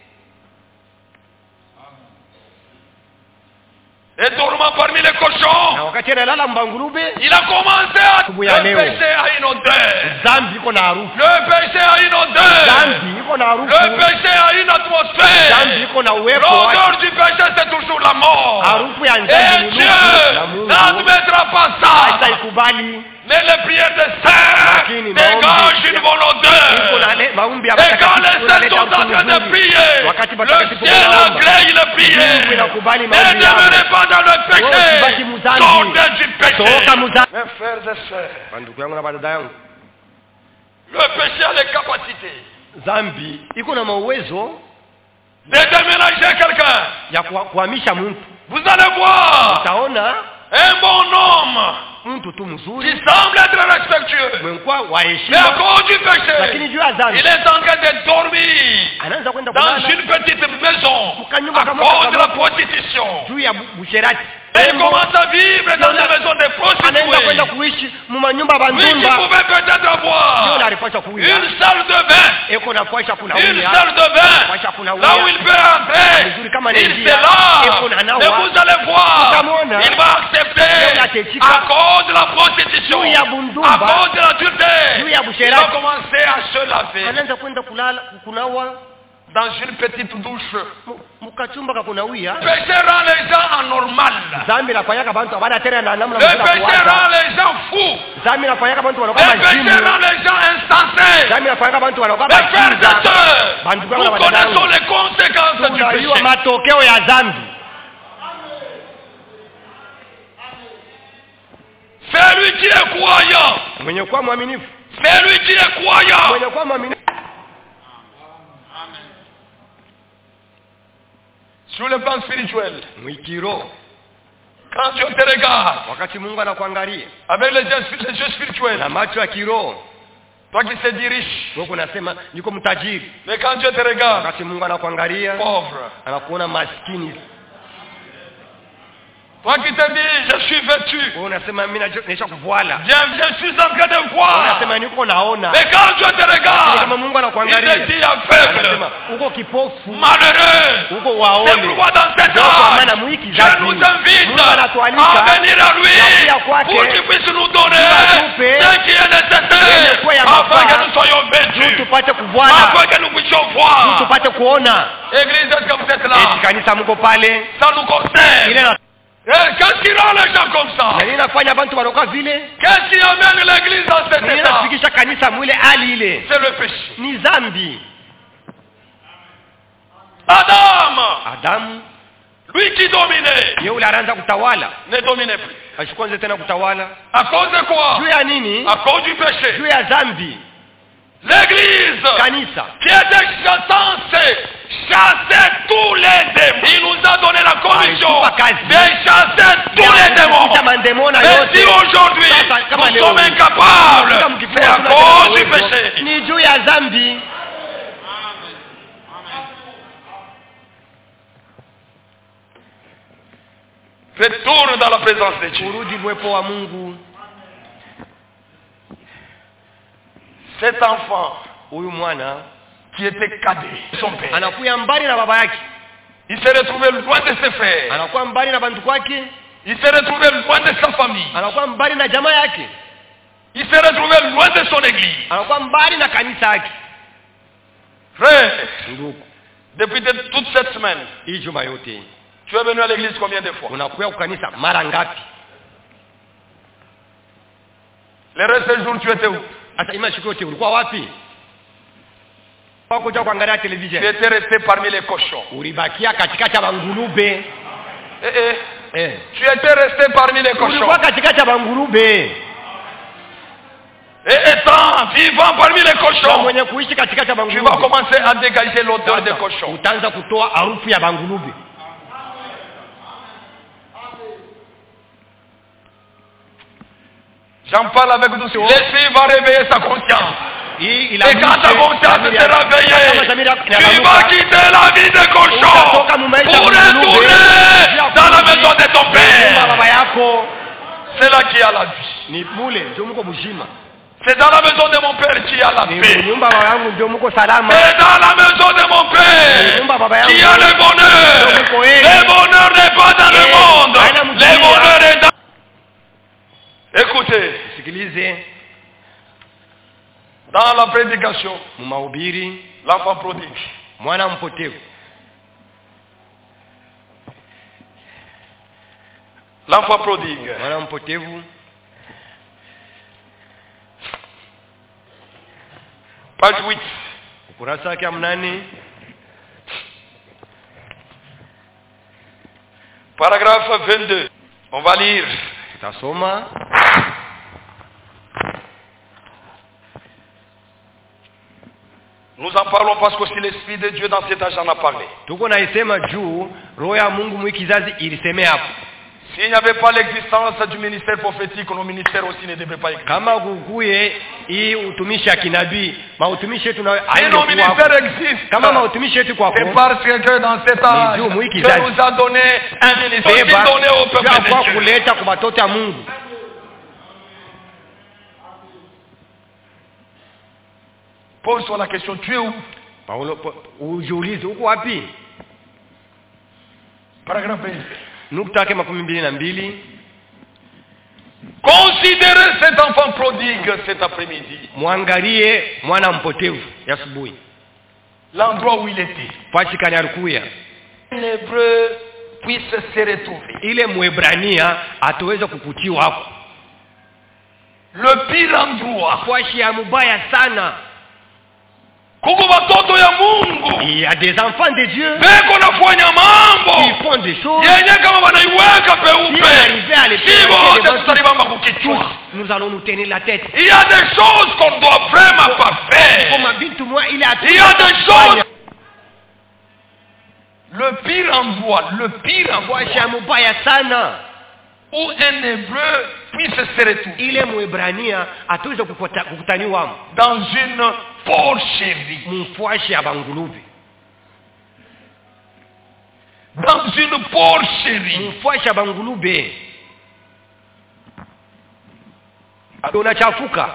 Et dormant parmi les cochons, na wakati analala mbangurube, il a commencé à le péché à une odeur. Zambi iko na harufu. Le péché a une odeur. Zambi iko na harufu. Le péché a une atmosphère. Zambi iko na uwepo. L'odeur du péché c'est toujours la mort. Harufu ya nzambi ni Dieu n'admettra pas ça. Haitaikubali. Mais les prières de saints dégagent une bonne odeur. Et quand les saints sont en train de prier, le ciel agrée le prier. Ne demeurez pas dans le péché. Sortez du péché. Mes frères et sœurs, le péché a les capacités Zambi iko na mawezo de déménager quelqu'un. Ya kuhamisha mtu. Vous allez voir. Utaona un bon homme mtu tu mzuri qui semble être respectueux, mais à cause du péché il est en train de dormir dans une petite maison à cause de la prostitution. Et il commence à vivre dans des maisons de prostituées. Lui qui pouvait peut-être avoir une salle de bain eko na fuaisha kuna une uya salle de bain, fuaisha kuna là où uya il peut entrer, vizuri kama il ni se njia eko na lave, et nawa vous allez voir, Utamwona. il va accepter Yeye ataitika. à cause de la prostitution, Juu ya à bundumba, cause de l'adultère. juu ya Il va busherati commencer à se laver anaanza kwenda kulala kunawa dans une petite douche. mu- mukachumba kakunawia. Le péché rend les gens anormales. Dhambi nafanyaka bantu abada tena na namna Le mzuri ya péché kuwaza. rend les gens fous. Dhambi nafanyaka bantu Le wanakuwa péché majimu. rend les gens insensés. Dhambi nafanyaka bantu wanakuwa Mes frères et majimu. sœurs, Bantu nous kama na connaissons wadada. les conséquences du Tunajua péché. matokeo ya dhambi. C'est lui qui est croyant. Mwenye kuwa mwaminifu, C'est lui qui est croyant. mwenye kuwa mwaminifu Sur le plan spirituel, mwikiro, quand Dieu te regarde wakati Mungu anakuangalia avec les yeux, les yeux spirituels, na macho ya kiroho, toi qui se dirige, wewe unasema niko mtajiri. mais quand Dieu te regarde, Wakati Mungu anakuangalia, pauvre, anakuona maskini. toi qui te dis, je suis vêtu, Wewe unasema mimi naisha kuvuala. bien, je suis en train de voir. Unasema niko naona. Mais quand Dieu te Lakini regarde, kama Mungu il anakuangalia, te dit aveugle, anasema uko kipofu, malheureux. uko C'est waone. pourquoi dans cet Ndio kwa maana âge, mwiki je zaidi. nous invite Mungu anatualika à venir à lui na kuja kwake, pour qu'il puisse nous donner atupe ce qui est nécessaire yenye kuwa ya afin mafaa, que nous soyons juu vêtus, tupate kuvuana, afin que nous puissions juu voir. tupate kuona. Église, est-ce que vous êtes Eti là? kanisa mko pale. Ça nous concerne. Ile na Et qu'est-ce qui rend les gens comme ça? na nini nafanya bantu wanakuwa vile? Qu'est-ce qui amène l'église dans cet Nini état? nafikisha kanisa mwile hali ile? C'est le péché. Ni dhambi. Adam, Adamu lui qui dominait, yeye ule anaanza kutawala, ne dominait plus. ashikonze tena kutawala. À cause de quoi? Juu ya nini? À cause du péché. Juu ya dhambi. L'église Kanisa qui était censée chasser tous les démons. Il nous a donné la commission Alitupa kazi de chasser tous les démons. kufuta mandemona Mais yote. si aujourd'hui Sasa, kama nous leo sommes hii, incapables, kama mkifua c'est à hatuna cause du tena uwezo, péché. ni juu ya dhambi. Retourne dans la présence de Dieu. Kurudi uwepo wa Mungu. Cet enfant Huyu mwana qui était cadet de son père, anakuya mbali na baba yake, il s'est retrouvé loin de ses frères, anakuwa mbali na bantu kwake, il s'est retrouvé loin de sa famille, anakuwa mbali na jamaa yake, il s'est retrouvé loin de son église. anakuwa mbali na kanisa yake. Frère, Ndugu, depuis de, toute cette semaine, hii juma yote tu es venu à l'église combien de fois? unakuya kukanisa mara ngapi? Le reste des jours, tu étais où? Hata ima siku yote ulikuwa wapi? Kuja kuangalia Tu television, étais resté parmi les cochons. ulibakia katikati ya bangurube. Eh, eh. Eh, Tu étais resté parmi les cochons. ulikuwa katikati ya bangurube. Et étant vivant parmi les Na cochons, mwenye kuishi katikati ya tu vas bangurube, commencer à dégager l'odeur des sasa cochons. utaanza kutoa harufu ya bangurube. J'en parle avec douceur. L'esprit va réveiller sa conscience. Hii Et quand ta conscience sera réveillée, tu vas quitter la vie de cochon pour retourner dans la maison de ton père. baba yako C'est là qu'il y a la vie. ni mule ndio mko mzima. C'est dans la maison de mon père qu'il y a la Ni paix. nyumba baba yangu ndio mko salama. C'est dans la maison de mon Ni père nyumba baba yangu qu'il y a le bonheur. ndio mko heri. Le bonheur n'est pas dans le Eh, monde. haina mdunia. Le bonheur est dans... Écoutez, Sikilize dans la prédication, mu mahubiri, l'enfant prodigue, mwana mpotevu, l'enfant prodigue, mwana mpotevu, page huit, ukurasa wake mnane, paragraphe vingt-deux. On va lire. tasoma. Nous en parlons parce que si l'Esprit de Dieu dans cet âge en a parlé. Tuko naisema juu roho ya Mungu mwikizazi ilisemea hapo. S'il n'y avait pas l'existence du ministère prophétique, nos ministères aussi ne devraient pas exister. Kama kukuye hii utumishi ya kinabii, mautumishi yetu na Si nos ministères existent, kama mautumishi yetu kwako, c'est parce que dans cet âge, Dieu, moi, qui Dieu d'a- nous a donné un ministère aussi beba donné au peuple kwa de Dieu. kuleta kwa watoto ya Mungu. Pose-toi la question, tu es où? Paulo po- ujiulize uko wapi? Paragraphe B. Nukta yake makumi mbili na mbili. Considérez cet enfant prodigue cet après-midi. Mwangalie mwana mpotevu ya asubuhi. L'endroit où il était. Fashi kani alikuya. Un Hébreu puisse se retrouver. Ile Mwebrania ataweza kukutiwa hapo. Le pire endroit. Fashi ya mubaya sana. Kuko watoto ya Mungu. Il y a des enfants de Dieu Beko nafanya mambo. qui font des choses. Yenye kama wanaiweka Si on peupe. arrivait à les Si faire, wote les tutalibamba tous, kukichwa. nous allons nous tenir la tête. Il y a des choses qu'on doit vraiment pas faire. Comme bintu moi, il a Il y a des choses. Le pire endroit, le pire Fashi ya endroit mubaya sana. où un Hébreu puisse se retrouver Ile Mwebrania ataweza kukuta- kukutaniwa dans une porcherie, mfashi ya bangulubi. dans une porcherie. Mfashi ya bangulube. Unachafuka.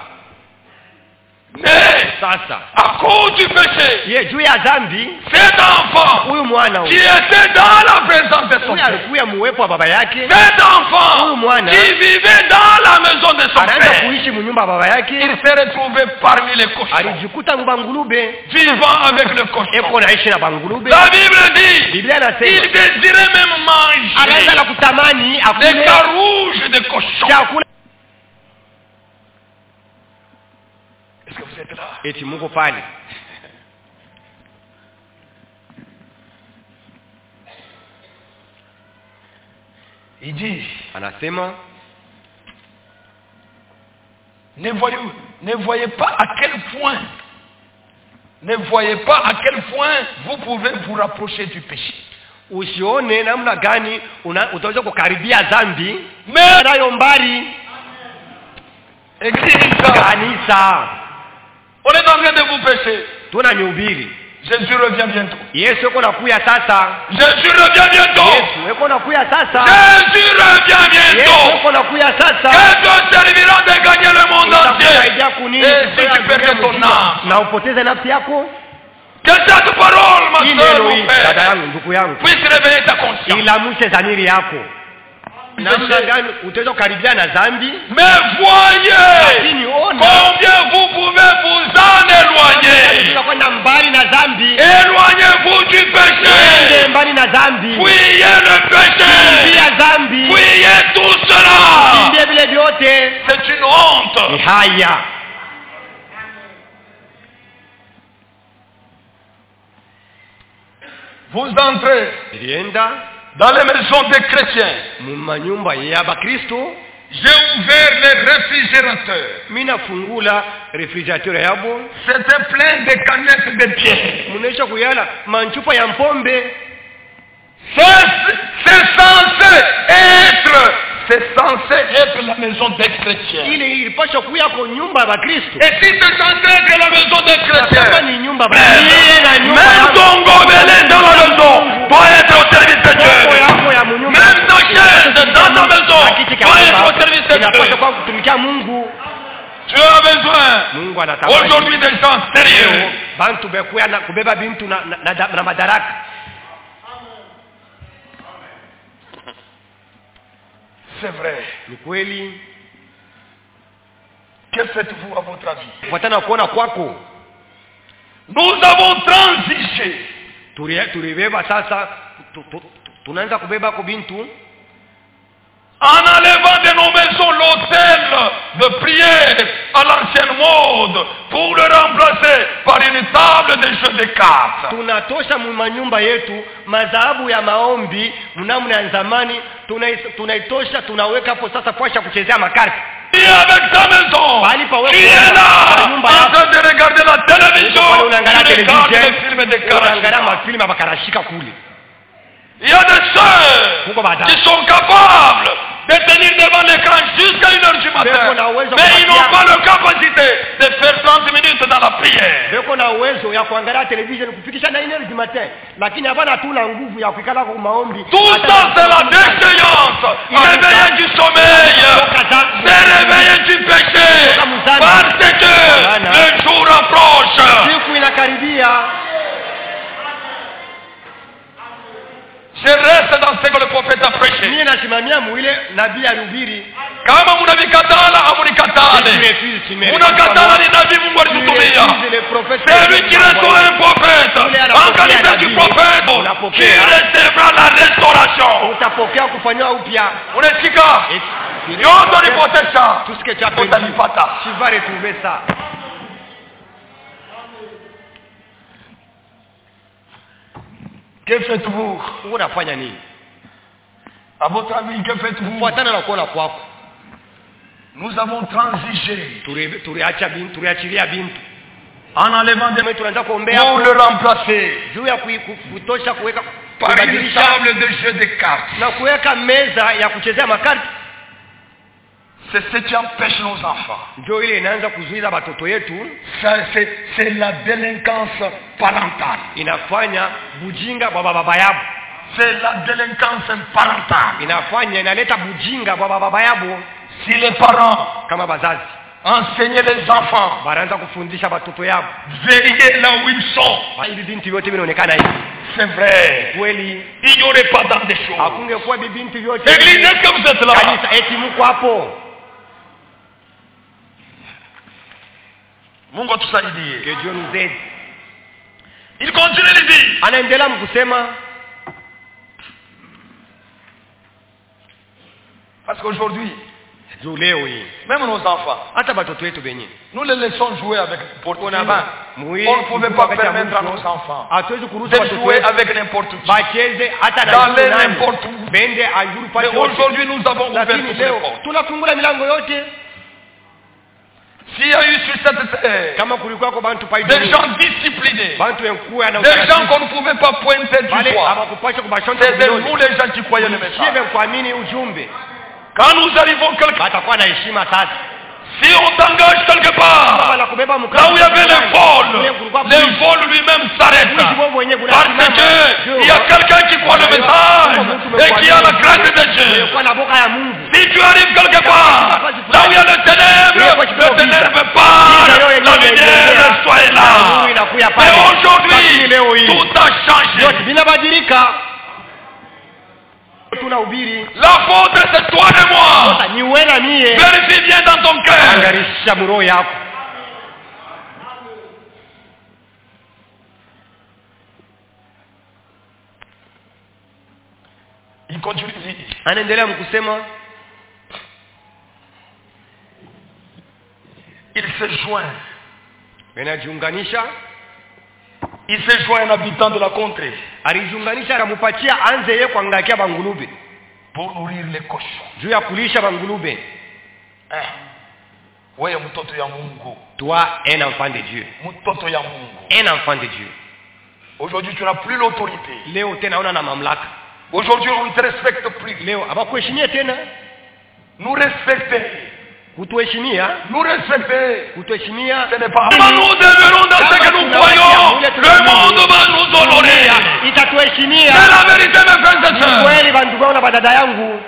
Mais Sasa à cause du péché, ye juu ya dhambi cet enfant huyu mwana qui huyu était dans la présence de son huyu père, alikuya muwepo wa baba yake, cet enfant Huyu mwana qui vivait dans la maison de son anaanza père, kuishi munyumba ya baba yake, il s'est retrouvé parmi les cochons, alijikuta mubangulube vivant avec le cochon. eko naishi na bangulube. La Bible dit, Biblia il inasema désirait même anaanza manger la kutamani des akule carouges de cochons. chakula. Est-ce que vous êtes là? Eti muko pale. Il dit, Anasema ne voyez, ne voyez pas à quel point, ne voyez pas à quel point vous pouvez vous rapprocher du péché. usione namna gani una- utaweza kukaribia dhambi Mais, nayo mbali. église, Kanisa on est en train de vous pécher. tuna mihubiri. Jésus revient bientôt. Yesu eko nakuya sasa. Jésus revient bientôt. Yesu eko nakuya sasa. Jésus revient Yesu bientôt. eko nakuya sasa. Que te servira de gagner le monde Itakusaidia entier. kunini Et si kufanya tu perds dunia ton mzima âme, na upoteze nafsi yako? que cette parole, ma Hii soeur, neno mon hii dada frère, yangu, ndugu yangu, puisse réveiller ta conscience. ilamushe dhamiri yako. Namna gani utaweza kukaribia na dhambi? Mais voyez Lakini ona combien vous pouvez vous en éloigner. unaweza kwenda mbali na dhambi. Éloignez-vous du Ende péché. mbali na dhambi. Fuyez le péché. Kimbia dhambi. Fuyez tout cela. Kimbia vile vyote. C'est une honte. Ni haya. Vous entrez Nilienda dans les maisons des chrétiens. mumanyumba ya Bakristo, J'ai ouvert les réfrigérateurs. mimi nafungula refrigerateur yabo, C'était plein de canettes de bière. munaisha kuyala manchupa ya mpombe. C'est c'est censé être, c'est censé être la maison des chrétiens. Ile ilipaswa kuya kwa nyumba ya Bakristo. Et si c'est censé être la maison des Kama chrétiens, ni nyumba ya même, Bakristo na nyumba même yako. ton gobelet dans la maison doit être au service de Mambo Dieu. yako ya munyumba. Même ta chaise dans ta maison Kiti cha doit être nyumba au service de inapaswa Dieu. kwa kutumikia Mungu. Tu as besoin Mungu anatamani aujourd'hui des gens sérieux. leo bantu bekuya na kubeba bintu na, na, na, na madaraka. C'est vrai. Ni kweli. Que faites-vous à votre avis? Kufuatana kuona kwako, Nous avons transigé Tuli- tulibeba sasa tu- tu- tu- tunaanza kubeba ko bintu en enlevant de nos maisons l'autel de prière à l'ancienne mode pour le remplacer par une table de jeu de cartes. tunatosha mu manyumba yetu madhahabu ya maombi mnamna ya zamani, tunai- tunaitosha tunaweka hapo sasa fasha kuchezea makarti. Et avec ta maison, Bali pa wewe tu es kuona là nyumba en yako. train de regarder la télévision, Wale unaangalia tu regardes television, des films de unaangalia Karachika. mafilmu ya bakarashika kule. Il y a des sœurs Huko baada. qui sont capables de tenir devant l'écran jusqu'à une heure du matin. Beko na uwezo Mais ils n'ont kupatia- pas la capacité de faire trente minutes dans la prière. Beko na uwezo ya kuangalia television kufikisha na nne du matin, lakini hapana tuna nguvu ya kuikala kwa maombi. Tout Hata- ça, c'est la déchéance. Réveiller du sommeil. C'est réveiller du péché. Parce que le jour approche. inakaribia. Je reste dans ce que le prophète a prêché. Mimi nasimamia mwile nabii alihubiri. Kama mnavikatala amunikatale. Munakatala ni nabii Mungu alitutumia. C'est lui qui restaure un prophète. En qualité du prophète, qui recevra la restauration. Utapokea kufanywa upya. Unatika? Yote ni potesha. Tout ce que tu as perdu, tu vas retrouver ça. Que faites-vous? Unafanya nini? À votre avis, que faites-vous? Fuatana na kuona kwako. Nous avons transigé tuliacha bintu tuliachilia bintu en enlevant des tunaanza kuombea pour le remplacer juu ya kutosha kuweka par une table de jeu de cartes na kuweka meza ya kuchezea makarti. C'est ce qui empêche nos enfants. Ndio ile inaanza kuzuiza watoto yetu. C'est c'est la délinquance parentale. Inafanya bujinga baba baba yao. C'est la délinquance parentale. Inafanya inaleta bujinga baba baba yao. Si les parents kama bazazi enseigner les enfants, baraanza kufundisha watoto yao, veiller là où ils sont. Hivi binti vyote vinaonekana hivi. C'est vrai. Kweli. Il n'y aurait pas dans des choses. Hakungekuwa binti vyote. Église, est-ce que vous êtes là? Kanisa eti mko hapo. Mungu atusaidie. Que Dieu nous aide. Il continue de dire. Anaendelea mkusema parce qu'aujourd'hui même nos enfants, nous les laissons jouer avec n'importe qui. On ne pouvait pas permettre à nos enfants de jouer avec n'importe qui, d'aller n'importe où. Mais aujourd'hui, nous avons ouvert toutes les portes. S'il y a eu sur cette terre des gens disciplinés, des gens qu'on ne pouvait pas pointer du doigt, c'est de nous les gens qui croyaient le message. Quand nous arrivons quelque part, si on t'engage quelque part, là où il y avait le vol, le vol lui-même s'arrête. Parce qu'il y a quelqu'un qui croit le message et qui a la crainte de Dieu. Si tu arrives quelque part, là où il y a le ténèbre, le ténèbre part, la lumière soit là. Et aujourd'hui, tout a changé. La faute, c'est toi et moi. Vérifie bien dans ton cœur. Il continue de dire. Il se joint. Il s'est joint un habitant de la contrée alijiunganisha akamupatia anze yeye kuangalia bangulube pour nourrir les cochons. Juu ya kulisha bangulube. Eh. Wewe mtoto ya Mungu. Toi un enfant de Dieu. Mtoto ya Mungu. Un enfant de Dieu. Aujourd'hui tu n'as plus l'autorité. Leo tena una na mamlaka. Aujourd'hui on ne te respecte plus. Leo abakuheshimia tena. Nous respecter. Kutuheshimia, nous respecter, kutuheshimia, ce n'est pas. Nous devenons dans ce que nous croyons. Le monde va nous honorer. Itatuheshimia. C'est la vérité, mes frères et sœurs. Kweli bandugu wangu na badada yangu.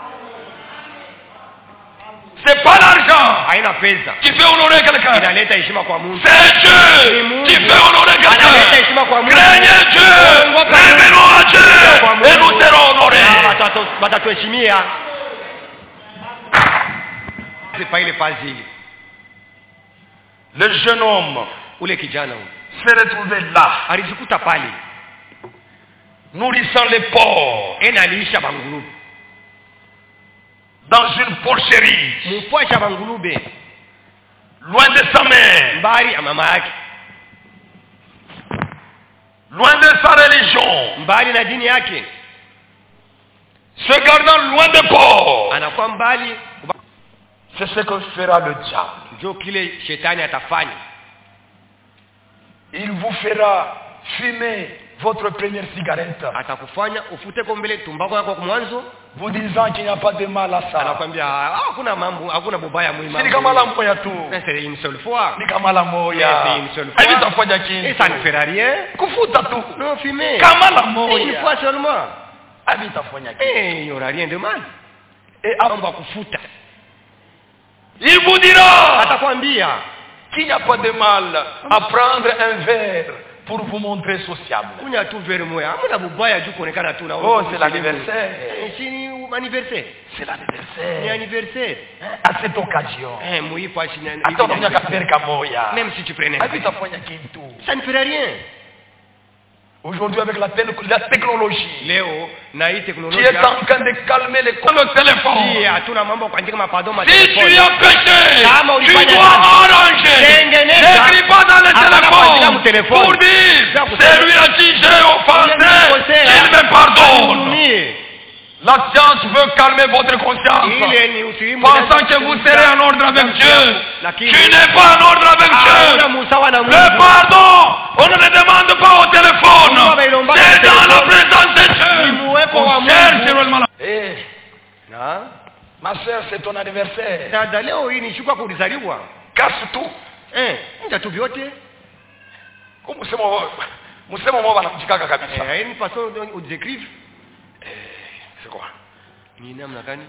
C'est pas l'argent haina pesa qui fait honorer quelqu'un. Inaleta heshima kwa Mungu. C'est Dieu qui fait honorer quelqu'un. Inaleta heshima kwa Mungu. Craignez Dieu. Revenons à Dieu et nous serons honorés. Watatuheshimia. C'est pas ile fazili. Le jeune homme ule kijana s'est retrouvé là, alijikuta pale nourrissant les porcs, enalisha bangulube dans une porcherie, mupwasha bangulube loin de sa mère, mbali ya mama yake, loin de sa religion, mbali na dini yake, se gardant loin des porcs. Anakuwa mbali. C'est ce que fera le diable. Ndio kile shetani atafanya. Il vous fera fumer votre première cigarette. Atakufanya ufute kombele tumbako yako kwa mwanzo, vous disant qu'il n'y a pas de mal à ça. Anakuambia hakuna mambo, hakuna bubaya muhimu. Si kama la moya tu. C'est une seule fois. Ni kama la moya. C'est une seule fois. Hivi tafanya kintu. Et ça ne fera rien. Kufuta tu. Non, fumer. Kama la moya. Une fois seulement. Hivi tafanya kintu. Eh, il n'y aura rien de mal. Et on va kufuta. Il vous dira, atakwambia, qu'il n'y a pas de mal à prendre un verre pour vous montrer sociable. Kunya tu verre moya. Hamna bubaya juu kuonekana tu na Oh, c'est l'anniversaire. Si ni anniversaire. C'est Ni l'anniversaire. anniversaire. À cette occasion. Eh, muipo ashina. Hata unakuja kaferka kamoya. Même si tu prenais. Havitafanya kitu. Ça ne fera rien. Aujourd'hui, avec la, la technologie Leo na hii qui teknolojia est en train de calmer les comptes de téléphone. si hatuna mambo kuandika mapado ma Si tu as péché, Kama tu ulifanya dois dhambi, arranger. tengeneza. N'écris pas dans le Hapana kuandika mu téléphone téléphone. pour dire Sio kusema. c'est lui à qui j'ai offensé, Nilikosea. qu'il me pardonne. Unihurumie. La science veut calmer votre conscience, Ile ni usilimu. pensant que vous serez en ordre avec Dieu. Lakini Tu n'es pas en ordre avec hakuna Dieu. musawa na Le Mungu. pardon, on ne le demande pas au téléphone. Mungu C'est dans la téléphone. présence de Ni Dieu. muwepo wa On cherche Mungu. le malade. Eh, Na ma soeur, c'est ton anniversaire. dada leo hii ni siku ya kuzaliwa. Casse tout. Eh, nja tu vyote. Comme c'est mon musemo mo banamjikaka kabisa. Eh, une façon de décrire. Eh, c'est quoi? Ni namna gani?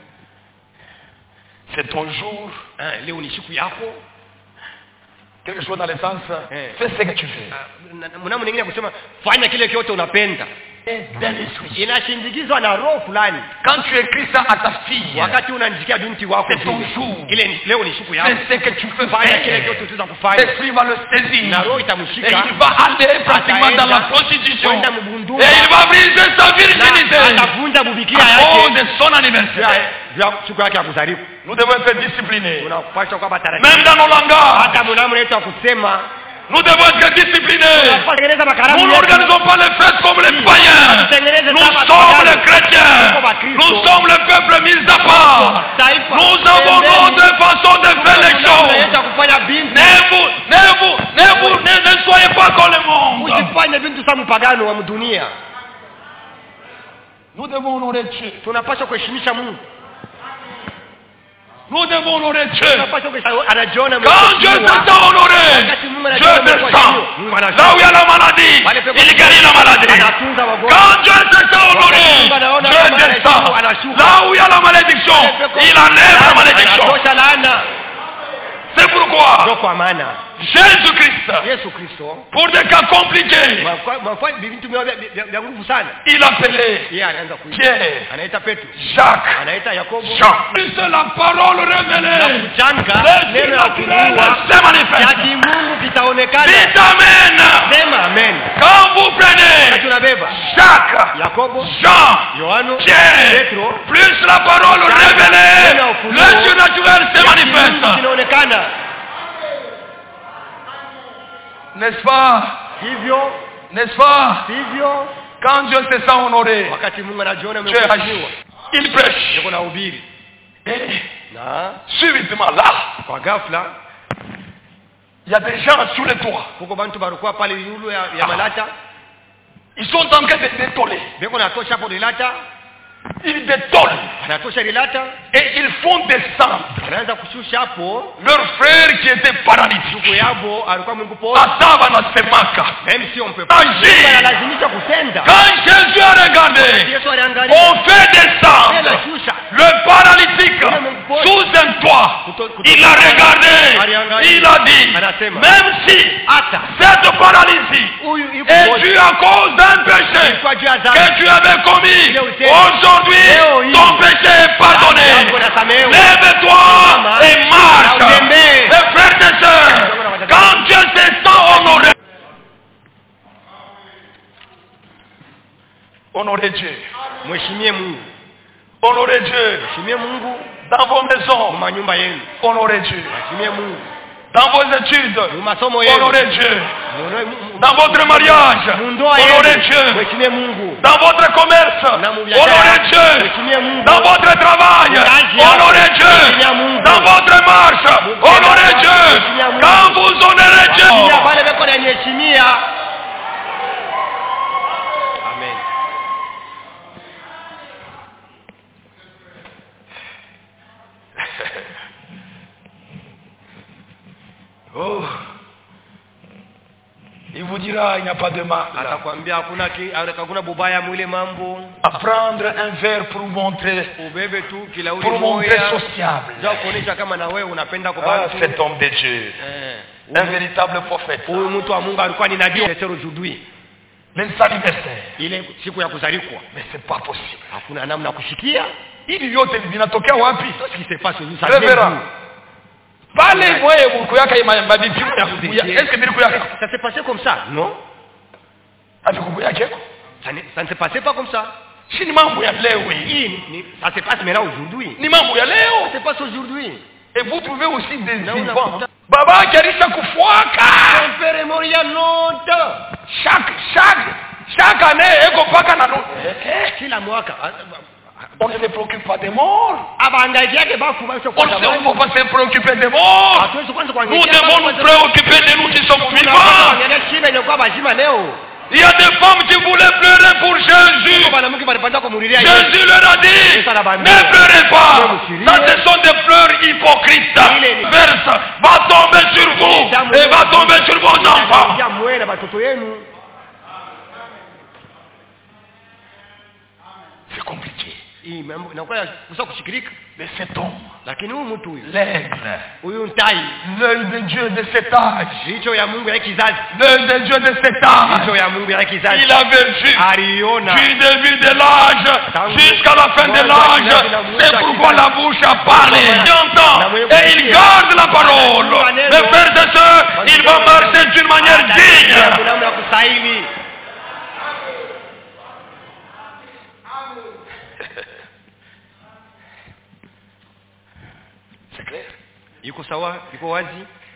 C'est ton jour. Eh, leo ni siku yako. Quelque chose dans le sens, Eh. fais ce que tu veux. Mnamo mwingine kusema fanya kile kyote unapenda. Dans l'esprit. Inashindikizwa na roho fulani. Quand tu écris ça à ta fille, Wakati unanjikia binti wako c'est ton vile. jour. Ile ni leo ni siku yako. Fais ce que tu peux Fanya kile faire. kyote utaweza kufanya. L'esprit va le saisir. Na roho Et itamshika. il va aller pratiquement dans la prostitution. Kwenda Et mgundua. il va briser sa virginité. Na atavunja bubikira À cause yake. de son anniversaire. Vya siku yake ya kuzaliwa. Nous devons être disciplinés. Unapaswa kwamba taratibu. Même dans nos langages, Hata mnamo wetu kusema nous devons être disciplinés. tunatengeneza makaramu. Nous n'organisons pas les fêtes comme les païens. Nous sommes les chrétiens. Nous sommes le peuple mis à part. Nous avons notre façon de faire les choses. kufanya binti. Ne vous, ne vous, ne vous, ne, ne soyez pas comme le monde. Usifanye binti sa mpagano wa dunia. Nous devons honorer Dieu. Tunapaswa kuheshimisha Mungu. Nous devons honorer Dieu. Tunapaswa kuheshimisha anajiona Quand Dieu se sent honoré, Dieu descend. Là où il y a la maladie, il guérit la maladie. anatunza wagonjwa. Quand Dieu se sent honoré, Dieu descend. Là où il y a la malédiction, il enlève la malédiction. Anatosha laana. C'est pourquoi Ndio kwa maana Jésus-Christ, Yesu Kristo pour des cas compliqués, mafanya vitu vya nguvu sana. il appelait Yeye anaanza kuita. Pierre, Anaita Petro. Jacques, Anaita Yakobo. Jean. C'est la parole révélée. Kuchanga Le neno la surnaturel kuua se ya manifeste. kimungu kitaonekana. Dites Amen. Sema amen. Quand vous prenez Tunabeba Jacques, Yakobo, Jean, Yohano, Pierre, Petro, plus la parole révélée, le surnaturel se manifeste. kinaonekana. N'est-ce pas? Hivyo N'est-ce pas? sivyo, Quand Dieu se sent honoré, wakati Mungu anajiona Dieu agit. amekuwa, Il prêche. yuko na ubiri Et na subitement là, kwa ghafla il y a des gens sur les toits. huko bantu barukua pale yulu ya, ya malata Ils sont en train de détoller. beko natosha hapo lilata, Ils détollent. anatosha lilata, Et ils font descendre anaanza kushusha hapo. leur frère qui était paralytique. Ndugu yabo alikuwa Mungu po, Hata wanasemaka. même si on peut pas, Agir. analazimisha kutenda. Quand Jésus a regardé, Yesu aliangalia, on fait yeye descendre anashusha. le paralytique sous un toit. Il a regardé, il a dit, même si Hata cette paralysie huyu yuko est due à cause d'un péché kwa juu ya dhambi. que tu avais commis, aujourd'hui ton péché est pardonné. Lève-toi et marche. Mes frères et sœurs, quand Dieu se sent honoré, honorez Dieu. Mheshimie Mungu. Honorez Dieu. Mheshimie Mungu Dans vos maisons, kwa manyumba yenu. honorez Dieu. Mheshimie Mungu Dans vos études, kwa masomo yenu. honorez Dieu. Muone- mu- Dans votre mariage, mundoa honorez yenu. Dieu. Mheshimie Mungu. Dans votre commerce, Na mu biashara. honorez Dieu. Mheshimie Mungu. Dans votre travail, Kazi yako. honorez Mheshimie Dieu. Mungu. Dans votre marche, honorez Dieu. Mheshimie Mungu. Quand vous honorez Dieu, Heshimia pale beko na niheshimia. Amen. oh, il vous dira il n'y a pas de mal Atakwambia hakuna ki- hakuna bubaya mwile mambo. à prendre un verre pour montrer, Ubebe tu kilauli pour montrer moya. sociable. Za kuonesha kama na wewe unapenda kwa Ah, watu. cet homme de Dieu. Eh. Un véritable prophète. Huyu mtu wa Mungu alikuwa ni nabii aujourd'hui. Les anniversaires. Ile siku ya kuzaliwa. Mais c'est pas possible. Hakuna namna kushikia. Hivi yote vinatokea wapi? Ce qui se passe aujourd'hui, ça Révérend. Pale moyo mko yake mabibi ya kuya. Est-ce que biliko yake? Ça s'est passé comme ça, non? Atukubu yake? Ça ne ça ne se passait pas comme ça. Si ni mambo ya leo hii. Ça se passe maintenant aujourd'hui. Ni mambo ya leo. Ça se passe aujourd'hui. Et vous trouvez aussi des enfants. Baba Karisa kufuaka. Son père est mort il y a longtemps. Chaque chaque chaque année eko paka na no. Kila mwaka. On ne se préoccupe pas des morts. On ne faut pas se préoccuper des morts. Nous devons nous préoccuper de nous qui sommes vivants. Il y a des femmes qui voulaient pleurer pour Jésus. Jésus leur a dit, ne pleurez pas. Ça, ce sont des pleurs hypocrites. Verse va tomber sur vous et va tomber sur vos enfants. C'est compliqué. Mais cet homme, l'aigle, l'œil de Dieu de cet âge, l'œil de Dieu de cet âge, il avait vu du début de l'âge jusqu'à la fin de l'âge. C'est pourquoi la bouche a parlé. Il entend et il garde la parole. Mes frères et sœurs, il va marcher d'une manière digne. C'est clair. Yuko sawa, yuko wazi.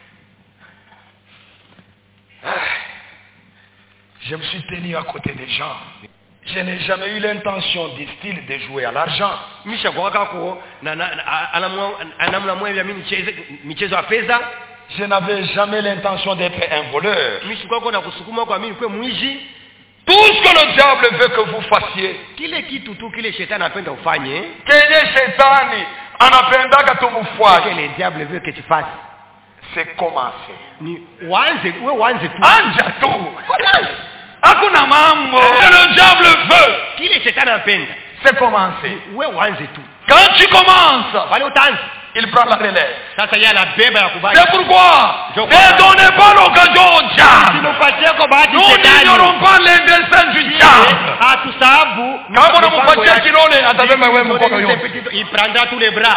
Je me suis tenu à côté des gens. Je n'ai jamais eu l'intention, dit-il, de jouer à l'argent. Je n'avais jamais l'intention d'être un voleur. Tout ce que le diable veut que vous fassiez, que le diable veut que tu fasses, c'est commencer. Anja tu. Hakuna mambo. Le diable veut. C'est commencer. Quand tu commences, il prend la relève. C'est pourquoi ne donnez pas l'occasion au diable. Nous n'ignorons pas les desseins du diable. Il prendra tous les bras.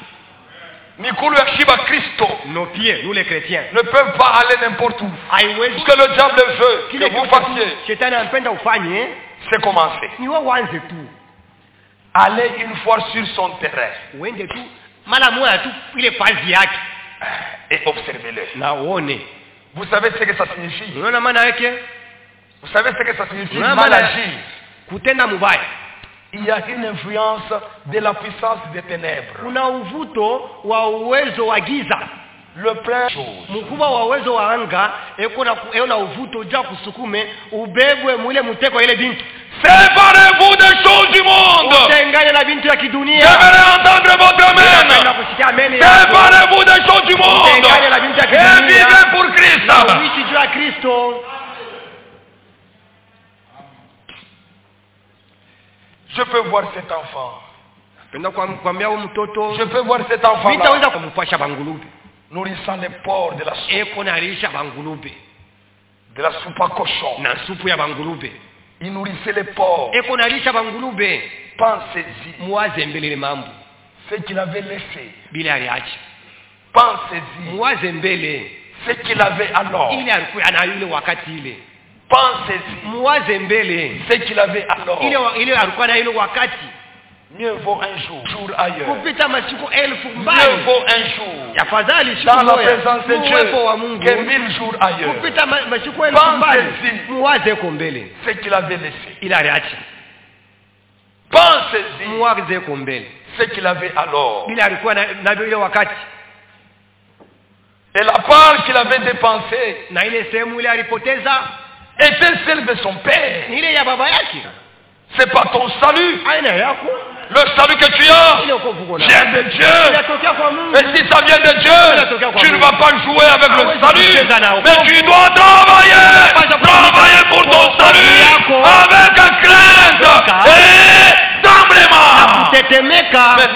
Nos pieds, nous les chrétiens, ne peuvent pas aller n'importe où. Ce que le diable veut que vous fassiez, c'est commencer. Allez une fois sur son terrain. Et observez-le. Vous savez ce que ça signifie? Vous savez ce que ça signifie? Mal agir. Il y a une influence de la puissance des ténèbres. Le plein mkubwa wa uwezo wa anga eko na eona uvuto ja kusukume ubebwe mwile mteko ile binti. Séparez-vous des choses du monde. Utengane na binti ya kidunia. J'aimerais entendre votre amen. Séparez-vous des choses du monde. Utengane na binti ya kidunia. Et vivez pour Christ. Uishi juu ya Kristo. Je peux voir cet enfant. Je peux voir cet enfant là. Nourrissant les porcs de la soupe. De la soupe à cochon. Il nourrissait les porcs. Pensez-y. Ce qu'il avait laissé. Pensez-y. Ce qu'il avait alors. Pensez-y. Ce qu'il avait alors. Mieux vaut un jour, jour ailleurs. Mieux vaut un jour dans la présence de Dieu que mille jours ailleurs. Pensez-y ce qu'il avait laissé. Pensez-y ce qu'il avait alors. Et la part qu'il avait dépensée était celle de son père. C'est pas ton salut. Le salut que tu as vient de Dieu. Et si ça vient de Dieu, tu ne vas pas jouer avec le salut. Mais tu dois travailler. Travailler pour ton salut. Avec un crainte et tremblement.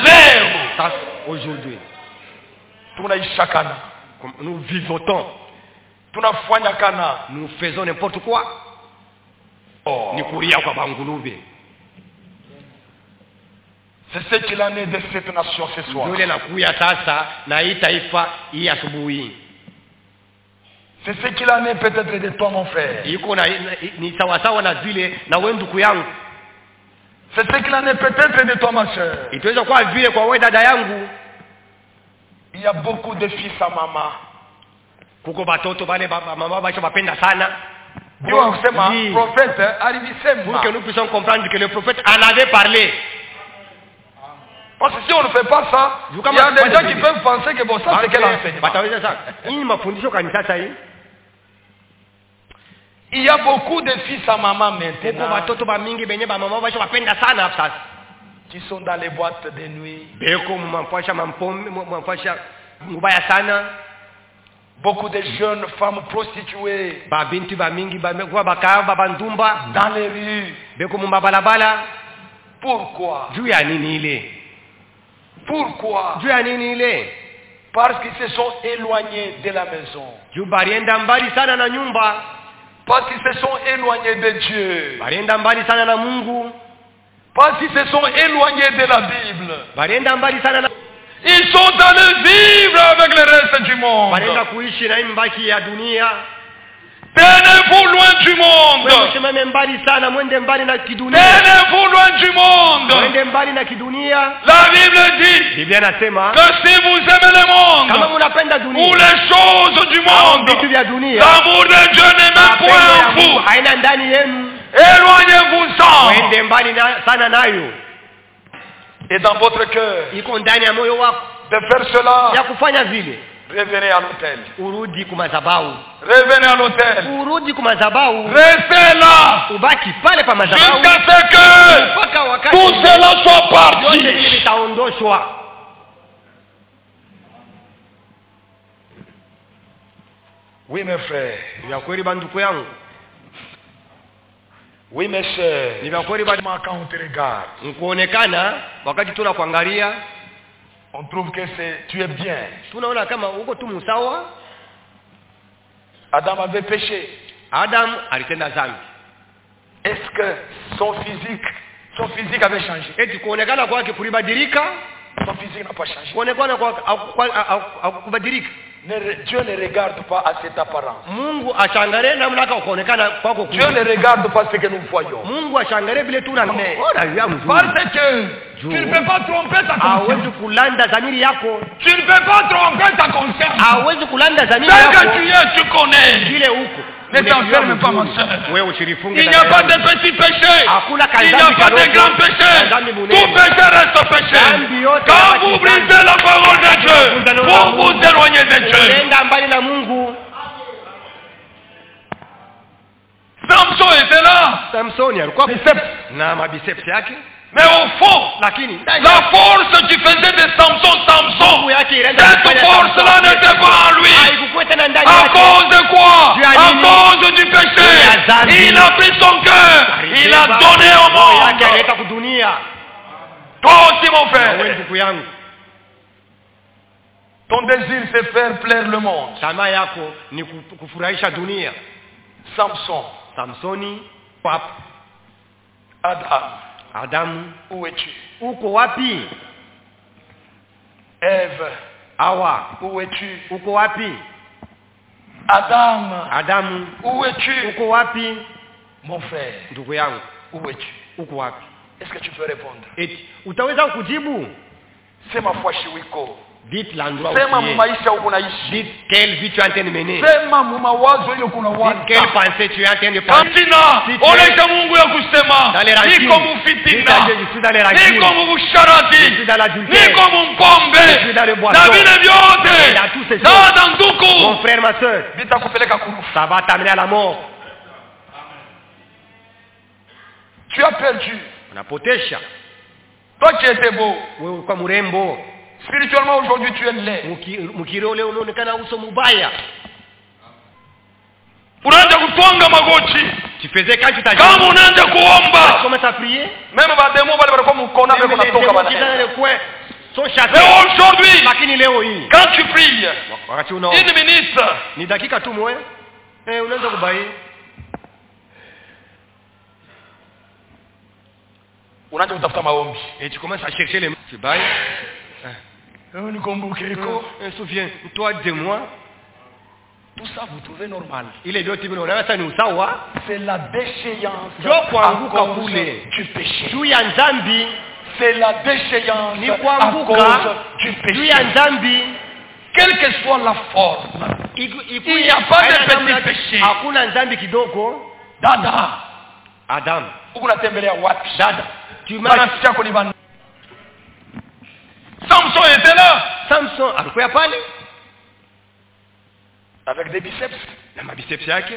Aujourd'hui, chaque année, nous vivotons. tunafanya kana. Nous faisons n'importe quoi. Oh. Ni kulia kwa bangulube. C'est ce qu'il en est de cette nation ce soir. Yule nakuya sasa na hii taifa hii asubuhi. C'est ce qu'il en est peut-être de toi mon frère. Iko na ni sawa sawa na vile na wewe ndugu yangu. C'est ce qu'il en est peut-être de toi ma sœur. Itaweza kuwa vile kwa wewe dada yangu. Il y a beaucoup de fils à maman. Kuko batoto bale baba mama bacho bapenda sana. Dieu kusema prophète alisema. Pour que nous puissions comprendre que le prophète en avait parlé. Parce que si on ne fait pas ça, il y a des gens qui peuvent penser que bon ça c'est quel enseignement. Bataweza ça. Hii mafundisho kanisa sasa hii. Il y a beaucoup de fils à maman maintenant. Batoto ba mingi benye ba mama bacho bapenda sana sasa. Qui sont dans les boîtes de nuit. Beko mwampasha mampombe mwampasha mubaya sana. Beaucoup de jeunes femmes prostituées. Ba binti ba mingi ba kwa bakaba bandumba dans les rues. Beko mumba balabala. Pourquoi? Juu ya nini ile? Pourquoi? Juu ya nini ile? Parce qu'ils se sont éloignés de la maison. Juu barienda mbali sana na nyumba. Parce qu'ils se sont éloignés de Dieu. Barienda mbali sana na Mungu. Parce qu'ils se sont éloignés de la Bible. Barienda mbali sana na Ils sont allés vivre avec le reste du monde. Barienda kuishi na mbaki ya dunia. Tenez-vous loin du monde. Mwende mbali sana, mwende mbali na kidunia. Tenez-vous loin du monde. Mwende mbali na kidunia. La Bible dit Biblia inasema que si vous aimez le monde, kama mnapenda dunia ou les choses du monde, vitu vya dunia, l'amour de Dieu n'est même point en vous. Haina ndani yenu. Éloignez-vous-en. Mwende mbali na, sana nayo. Et dans votre cœur, iko ndani ya moyo wako de faire cela, ya kufanya vile. Revenez à l'hôtel. Urudi kumazabau. Revenez à l'hôtel. Urudi kumazabau. Restez là. Ubaki pale pa mazabau. Jusqu'à ce que tout cela soit parti. Oui mes frères. Ya kweli banduku yangu. Oui mes sœurs. Ni vya kweli bado quand on te regarde. Nikuonekana wakati tunakuangalia on trouve que c'est tu es bien. Tunaona kama uko tu msawa. Adam avait péché. Adam alitenda dhambi. Est-ce que son physique son physique avait changé? Eti kuonekana kwake kulibadilika? Son physique n'a pas changé. Kuonekana kwake hakubadilika. Dieu ne regarde pas à cette apparence. Mungu ashangalie namna kuonekana kwako. Dieu ne regarde pas ce que nous voyons. Mungu ashangalie vile tunaona. Parce que tu ne peux pas tromper ta conscience. Hawezi kulanda dhamiri yako. Tu ne peux pas tromper ta conscience. Hawezi kulanda dhamiri yako. Tel que tu es, tu connais. Vile uko. Ne t'enferme pas ma soeur. Il n'y a pas de petits péchés. Il n'y a pas de grands péchés. Tout péché reste péché. Quand vous brisez la parole de Dieu, vous vous éloignez de Dieu. Samson était là. Samson alikuwa biceps na mabiceps yake. Mais au fond, lakini la force qui faisait de Samson Samson, cette force-là n'était pas en lui. À cause de quoi? À cause du péché. Il a pris son cœur, il a donné au monde. Toi aussi mon frère, ton désir c'est faire plaire le monde. Tamaa yako ni kufurahisha dunia. Samson, Samsoni, pap Adam, Adamu, où es-tu? Uko wapi? Ève, Hawa, où es-tu? Uko wapi? Adam, Adamu, où es-tu? Uko wapi? Mon frère, ndugu yangu, où es-tu? Uko wapi? Est-ce que tu peux répondre? Eti utaweza kujibu? Sema fois shiwiko. Dites l'endroit où Sema tu es. maisha uko naishi. Dites quelle vie tu es en train de mener. Sema mawazo hiyo kuna waza. Dites quelle pensée tu es en train de penser. Katina, oleka Mungu ya kusema. Niko mufitina. Niko mubusharati. Niko mumpombe. Na vile vyote. Na danduku. Mon frère, ma soeur, vitakupeleka kurufu. Ça va t'amener à la mort. Tu as perdu. Unapotesha. Toi qui étais beau. Wewe ulikuwa mrembo. Spirituellement aujourd'hui tu es laid. Mkireo leo unaonekana uso mbaya. Unaanza kutwanga magoti. Tu faisais quand tu t'as Kama unaanza kuomba. Tu commences à prier. Même ba demo wale walikuwa mkona wale kunatoka bana. Mais aujourd'hui, quand tu pries, wakati una une minute, ni dakika tu moja, Eh, unaweza kubai. Unaanza kutafuta maombi. Et tu commences à chercher les tu bailles. Eh, nikumbuke iko. Eh, souviens, toi de moi. Tout ça vous trouvez normal. Ile yote vile unaona sasa ni usawa. C'est la déchéance. Jo kuanguka kule du péché. Juu ya dhambi. C'est la déchéance Ni kuanguka du péché. Juu ya dhambi. Quelle que soit la forme. Il n'y a pas de petit péché. Hakuna dhambi kidogo. Dada. Adam. Unatembelea wapi? Dada. Tu m'as Samson était là. Samson alikuwa pale avec des biceps na mabiceps yake.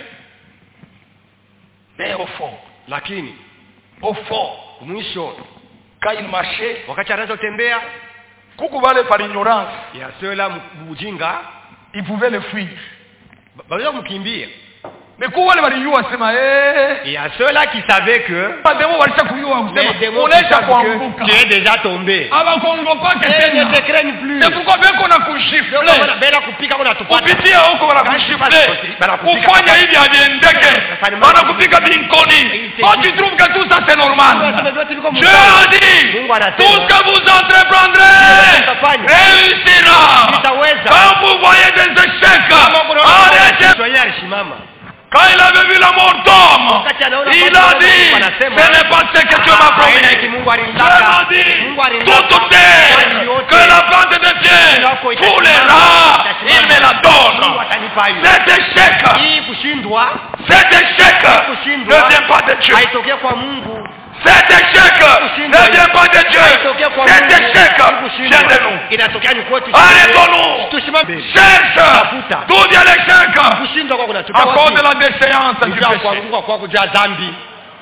Mais au fond, lakini au fond, mwisho quand il marchait, wakati anaanza kutembea, kuku wale par ignorance, ya cela mjinga, il pouvait le fuir. Baweza kumkimbia. Mais kuku wale walijua sema eh, il y a ceux-là qui savaient que pas démon walisha kujua les démons kuanguka. Tu es déjà tombé. Aba kongo pas que ils ne te craignent plus. C'est pourquoi bien qu'on a kushifle. Bela kupika kuna tupata. Kupitia huko wana kushifle. Kufanya hivi aviendeke. Wana kupika binkoni. Oh, tu trouves que tout ça c'est normal? Je dis, tout ce que vous entreprendrez réussira. Quand vous voyez des échecs, arrêtez. Soyez arishimama. Quand il avait vu la mort d'homme, il a dit, ce n'est pas ce que Dieu m'a promis. Dieu m'a dit, toute terre, que la plante de Dieu foulera, il me la donne. Cet échec, cet échec ne vient pas de Dieu. Cet échec ne vient pas de Dieu. Cet échec vient de nous. Arrêtons-nous. Cherche. D'où vient l'échec? À cause de la déchéance du péché.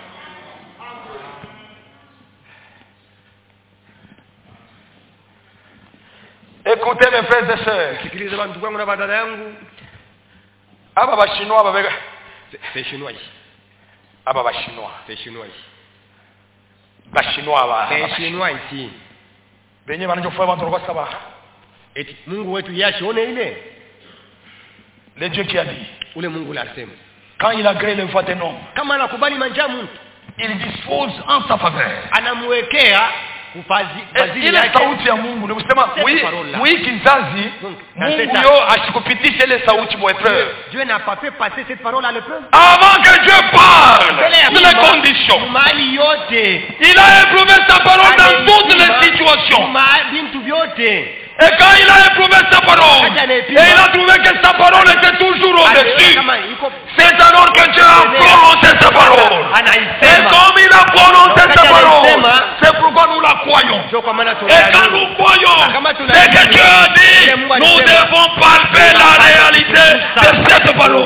Écoutez mes frères et sœurs. Aba ba chinois ba bega. C'est chinois. Aba ba chinois. C'est chinois. Ba chinois ba. C'est chinois ici. Benye banajofanya watu kwa sababu. Eti Mungu wetu yashione ile. Le Dieu qui a dit. Ule Mungu la sema. Quand il a créé le voie d'un homme. Kama anakubali manja mtu. Il dispose en sa faveur. Anamwekea kufazi ile sauti ya Mungu ni kusema mwi kizazi Mungu yo ashikupitishe ile sauti mwepreux. Dieu n'a pas fait passer cette parole à l'épreuve. Avant que Dieu parle de les conditions. Mali yote. Il a éprouvé sa parole dans toutes les situations. Bintu vyote. Et quand il a éprouvé sa parole, et il a trouvé que sa parole était toujours au-dessus, c'est alors que Dieu a prononcé sa parole. Et comme il a prononcé sa parole, c'est pourquoi nous la croyons. Et quand nous croyons, c'est que Dieu a dit, nous devons palper la réalité de cette parole.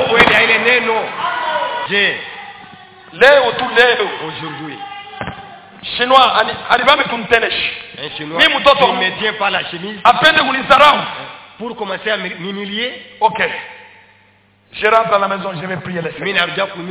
Léo, tout Léo. Aujourd'hui. Chinois, alibame kumteneshi. Un chinois qui ne me tient pas la chemise. Apende kunisarau. Pour commencer à m'humilier. Ok. Je rentre à la maison, je vais prier le Seigneur.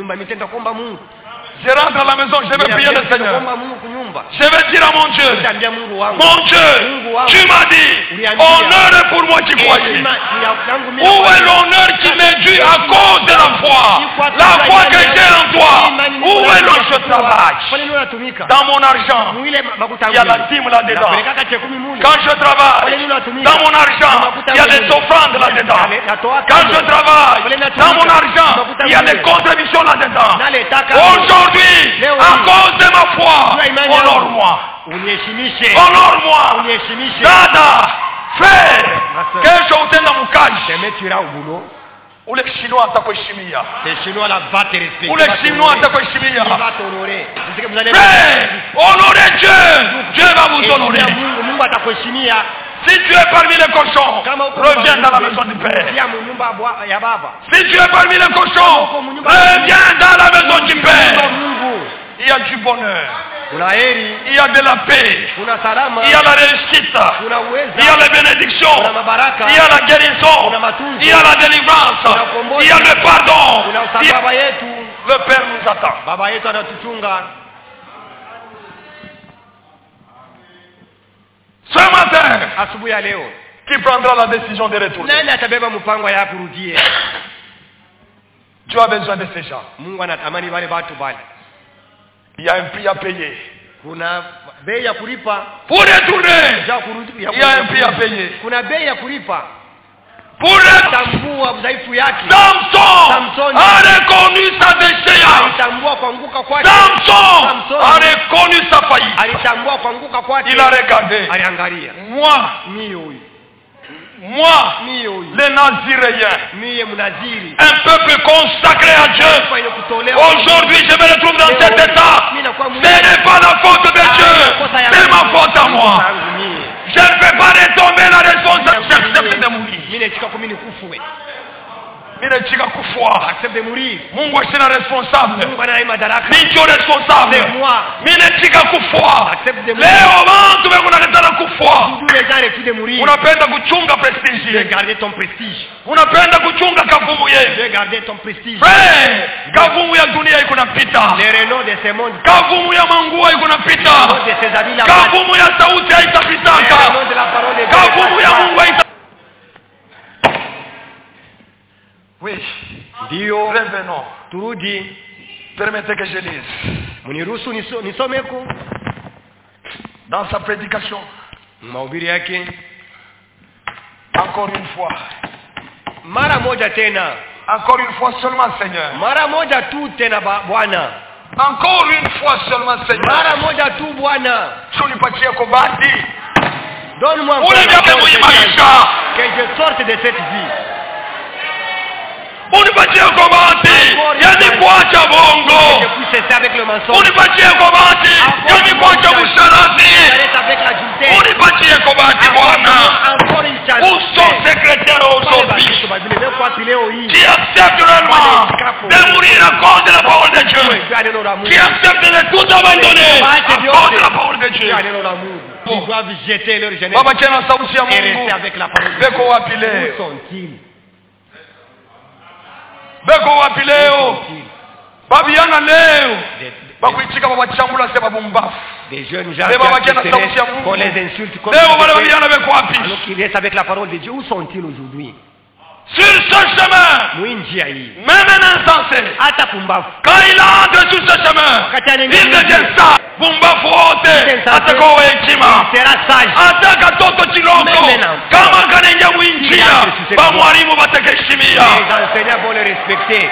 Je rentre à la maison, je vais prier le Seigneur. Je vais dire à mon Dieu, mon Dieu, tu m'as dit, honneur est pour moi qui croyais. Où est l'honneur qui m'est dû à cause de la foi? La foi que j'ai en toi. Où est l'honneur que je travaille? Dans mon argent, il y a la dîme là-dedans. Quand je travaille, dans mon argent, il y a des offrandes là-dedans. Quand je travaille, dans mon argent, il y a des contributions là-dedans. Aujourd'hui, à cause de ma foi, honore-moi. Honore-moi. Dada, frère, que je vous dans mon cage. Ou les Chinois atakuheshimia. Les Chinois là va te respecter. Ou les Chinois atakuheshimia. Il va t'honorer. Frère, honorez Dieu. Dieu va vous honorer. Mungu atakuheshimia. Si tu es parmi les cochons, reviens dans la maison du Père. Si tu es parmi les cochons, reviens dans la maison du Père. Il y a du bonheur. Il y a de la paix. Il y a la réussite. Il y a les bénédictions. Il y a la guérison. Il y a la délivrance. Il y a le pardon. Le Père nous attend. Ce matin, qui prendra la décision de retourner? Dieu a besoin de ces gens. Mungu anatamani wale watu bali. Il y a un prix à payer. Kuna bei ya kulipa. Pour retourner. Il y a un prix à payer. Kuna bei ya kulipa. Pour tambua udhaifu yake. Samson, Samson a reconnu sa déchéance. Alitambua kuanguka kwake. Samson, Samson a reconnu sa faillite. Alitambua kuanguka kwake. Il a regardé. Aliangalia. Moi, mimi huyu. Moi, les Naziréens, un peuple consacré à Dieu. Aujourd'hui, je me retrouve dans cet état. Ce n'est pas la faute de Dieu, c'est ma faute à moi. Je ne peux pas retomber la responsabilité. J'accepte de mourir. Minechika kufua. Accepte de mourir. Mungu asina responsable. Mungu ana madaraka. Nicho responsable. C'est moi. Minechika kufua. Accepte de mourir. Leo bantu bekunakatala kufua. Tous les gens refusent de mourir. Unapenda kuchunga prestige. Tu veux garder ton prestige. Unapenda kuchunga kavumu yeye. Tu veux garder ton prestige. Frère, kavumu ya dunia iko napita. Les renault de ce monde. Kavumu ya mangua iko napita. De ces habits là. Kavumu ya sauti haitapitaka. Kavumu ya Mungu haitapita. Oui. Dio. Revenons. Turudi. Permettez que je lise. Muniruhusu nisomeko. Dans sa prédication. Mahubiri yake. Encore une fois. Mara moja tena. Encore une fois seulement, Seigneur. Mara moja tu tena Bwana. Encore une fois seulement, Seigneur. Mara moja tu Bwana. Unipatie kobati. Donne-moi encore que je sorte de cette vie. Unipatie kobati. Yani kuacha bongo. Je puisse cesser avec le mensonge. Unipatie kobati. Yani kuacha usharati. J'arrête avec l'adultère. Unipatie kobati Bwana. Encore une chance. Où sont secrétaires aujourd'hui? Qui acceptent réellement de mourir à cause de la parole de Dieu? Qui acceptent de tout abandonner à cause de la parole de Dieu? Ils doivent jeter leur jeunesse Baba tena sauti ya et rester Mungu. avec la parole de Beko Dieu. wapi Où leo? sont-ils? Beko wapi leo? Babiana leo. Bakuitika babachambula sema bumbafu. Des jeunes gens Beba qui bakena sauti ya Mungu. qu'on les insulte comme Leo wale babiana beko wapi? alors qu'ils restent avec la parole de Dieu. Où sont-ils aujourd'hui? Sur ce chemin, Mwinjia hii. même un insensé, Hata pumbafu. quand il entre sur ce chemin, Wakati il anaingia devient sage. Bumbafu wote atakuwa hekima. il sera sage. Hata katoto kiloko kama kanaingia mwinjia, bamwalimu batakeshimia. Les enseignants vont le respecter.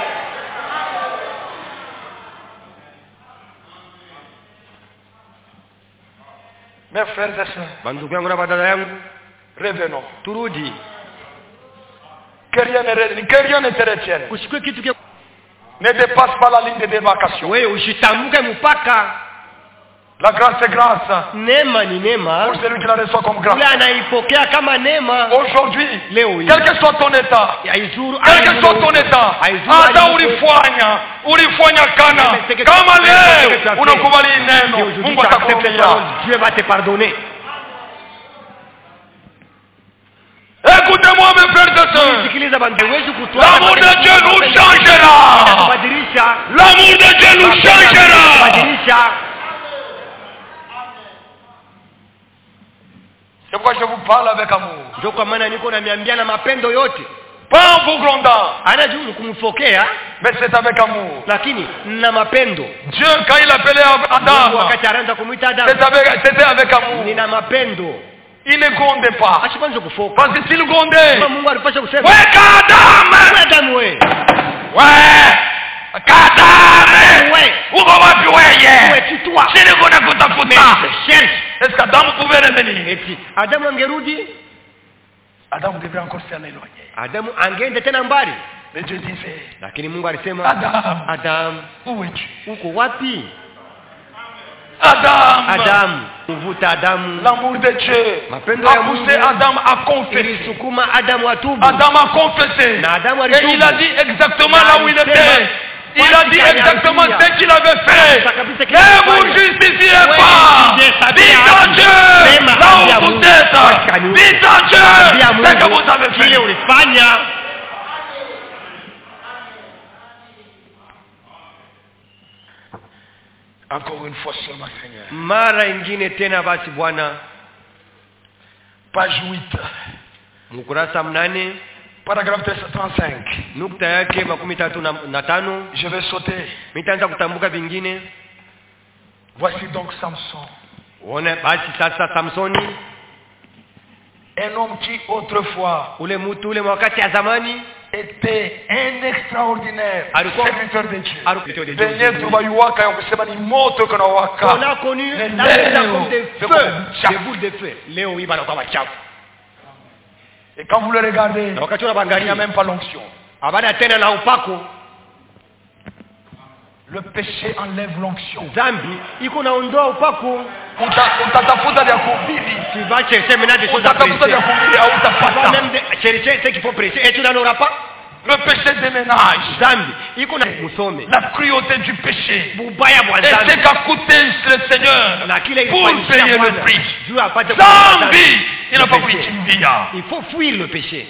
Mes frères et sœurs, Bandugu yangu na badala yangu, revenons. turudi. Que rien ne, que rien ne te retienne. Usikue kitu kile. Ne dépasse pas la ligne de démarcation. Wewe ushitambuke mpaka. La grâce est grâce. Neema ni neema. Pour celui qui la reçoit comme grâce. Ule anaipokea kama neema. Aujourd'hui, leo hii. quel que soit ton état, Haizuru, quel que soit ton état, hata ulifanya, ulifanya kana, kama leo unakubali neno, Mungu atakuombea. Dieu va te pardonner. Écoutez-moi mes frères et sœurs. Sikiliza bantu, huwezi kutoa. L'amour de Dieu nous changera. Kubadilisha. L'amour de Dieu nous changera. Kubadilisha. C'est pourquoi je vous parle avec amour. Ndio kwa maana niko namiambia na mapendo yote. Pas en vous grondant. Hana juu kumfokea, mais c'est avec amour. Lakini na mapendo. Dieu quand il appelait Adam, wakati anaanza kumuita Adam, c'était avec, c'était avec amour. Nina mapendo. Il ne grondait pas. Ashipanze kufoka. Parce que s'il grondait, Mungu alipasha kusema, "Ouais Adam, ouais Adam we." Ouais. Kadame. Ouais. Uko wapi wewe? Ouais tu toi. Sile kuna kutafuta. Cherche. Est-ce qu'Adam pouvait revenir? Eti Adam angerudi? Adam devait encore s'en éloigner. Adam angeenda tena mbali. Mais Dieu disait, lakini Mungu alisema, Adam, Adam, où es-tu? uko wapi? Adam, Adam, mvuta Adam. L'amour de Dieu mapendo a poussé Adam à confesser. Ilisukuma Adam atubu. Adam a confessé. Na Adam et il a dit exactement là où il était. Il a dit exactement ce qu'il avait fait. Ne vous justifiez pas. Dites à Dieu là où vous êtes. Dites à Dieu ce que vous avez fait. Encore une fois seulement, Seigneur. Mara ingine tena basi Bwana. Page huit. Mkurasa mnane. Paragraphe deux cent trente-cinq. Nukta yake makumi tatu na, na tano. Je vais sauter. Nitaanza kutambuka vingine. Voici donc Samson. Uone basi sasa Samsoni. Un homme qui autrefois ule mtu ule wakati ya zamani était un extraordinaire alikuwa serviteur de Dieu. Benye tubayuwaka ya kusema ni moto kana waka. On a connu la maison de feu, des boules de feu. Leo hii bana kwa machafu. Et quand vous le regardez, wakati unaangalia il n'y a même pas l'onction. Abana tena na upako. Le péché enlève l'onction. Zambi iko naondoa upako. Utatafuta vya kuhubiri. Tu vas chercher maintenant des choses à prêcher. Utatafuta vya kuhubiri au utapata. Même chercher ce qu'il faut prêcher et tu n'en auras pas. Le péché déménage. Zambi iko na musome. La cruauté du péché. Bubaya bwa zambi. Et c'est qu'a coûté le Seigneur pour payer le prix. Zambi, il n'a pas kuikimbia. Il faut fuir le péché.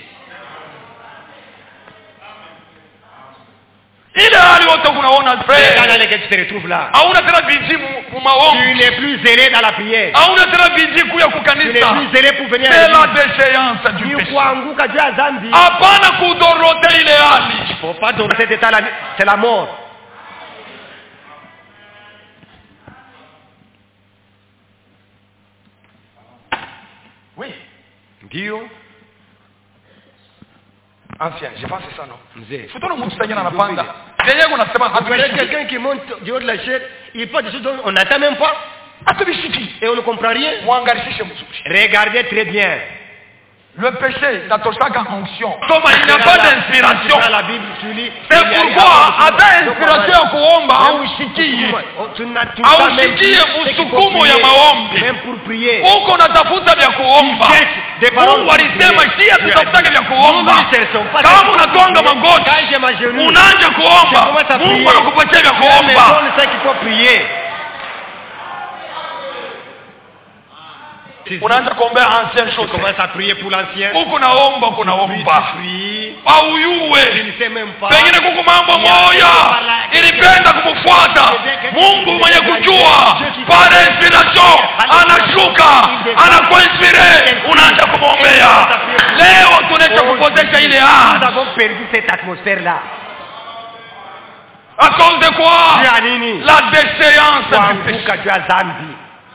Ile hali wote unaona frère. Kana leke tu te retrouves là. Hauna tena bidii mu maombi. Tu n'es plus zélé dans la prière. Hauna tena bidii kuya kukanisa. Tu n'es plus zélé pour venir à l'église. C'est la déchéance du péché. Ni kuanguka juu ya dhambi. Hapana kudorote ile hali. Faut pas doroter cet état là, c'est la mort. Oui. Ndio. Ancien, je pense c'est ça non. Mzee. Futono mtu tanyana anapanda. Yeye unasema hatuwezi quelqu'un qui monte du haut de la chaise, il parle de choses dont on n'attend même pas. Atubishiki. Et on ne comprend rien. Muangalishe mzuri. Regardez très bien. Le péché n'atosaka onction. Donc il n'y a pas d'inspiration. La Bible tu lis. C'est pourquoi hata inspiration ya kuomba au shikie. Au shikie msukumo ya maombi. Même pour prier. Uko natafuta vya kuomba. Mungu alisema shia tutafutake vya kuomba. Kama unagonga magoti, unaanza kuomba. Mungu anakupatia vya kuomba. C'est qu'il faut prier. Unaanza kuombea ancien chose. Commence à prier pour l'ancien. Uko naomba, uko naomba. Au yuwe. Pengine kuko mambo moja ilipenda kumfuata Mungu mwenye kujua. Par inspiration anashuka, anakuinspire, unaanza kumwombea. Leo tunacha kupotesha ile hali. Nous avons perdu cette atmosphère là. À cause de quoi? La déchéance du péché.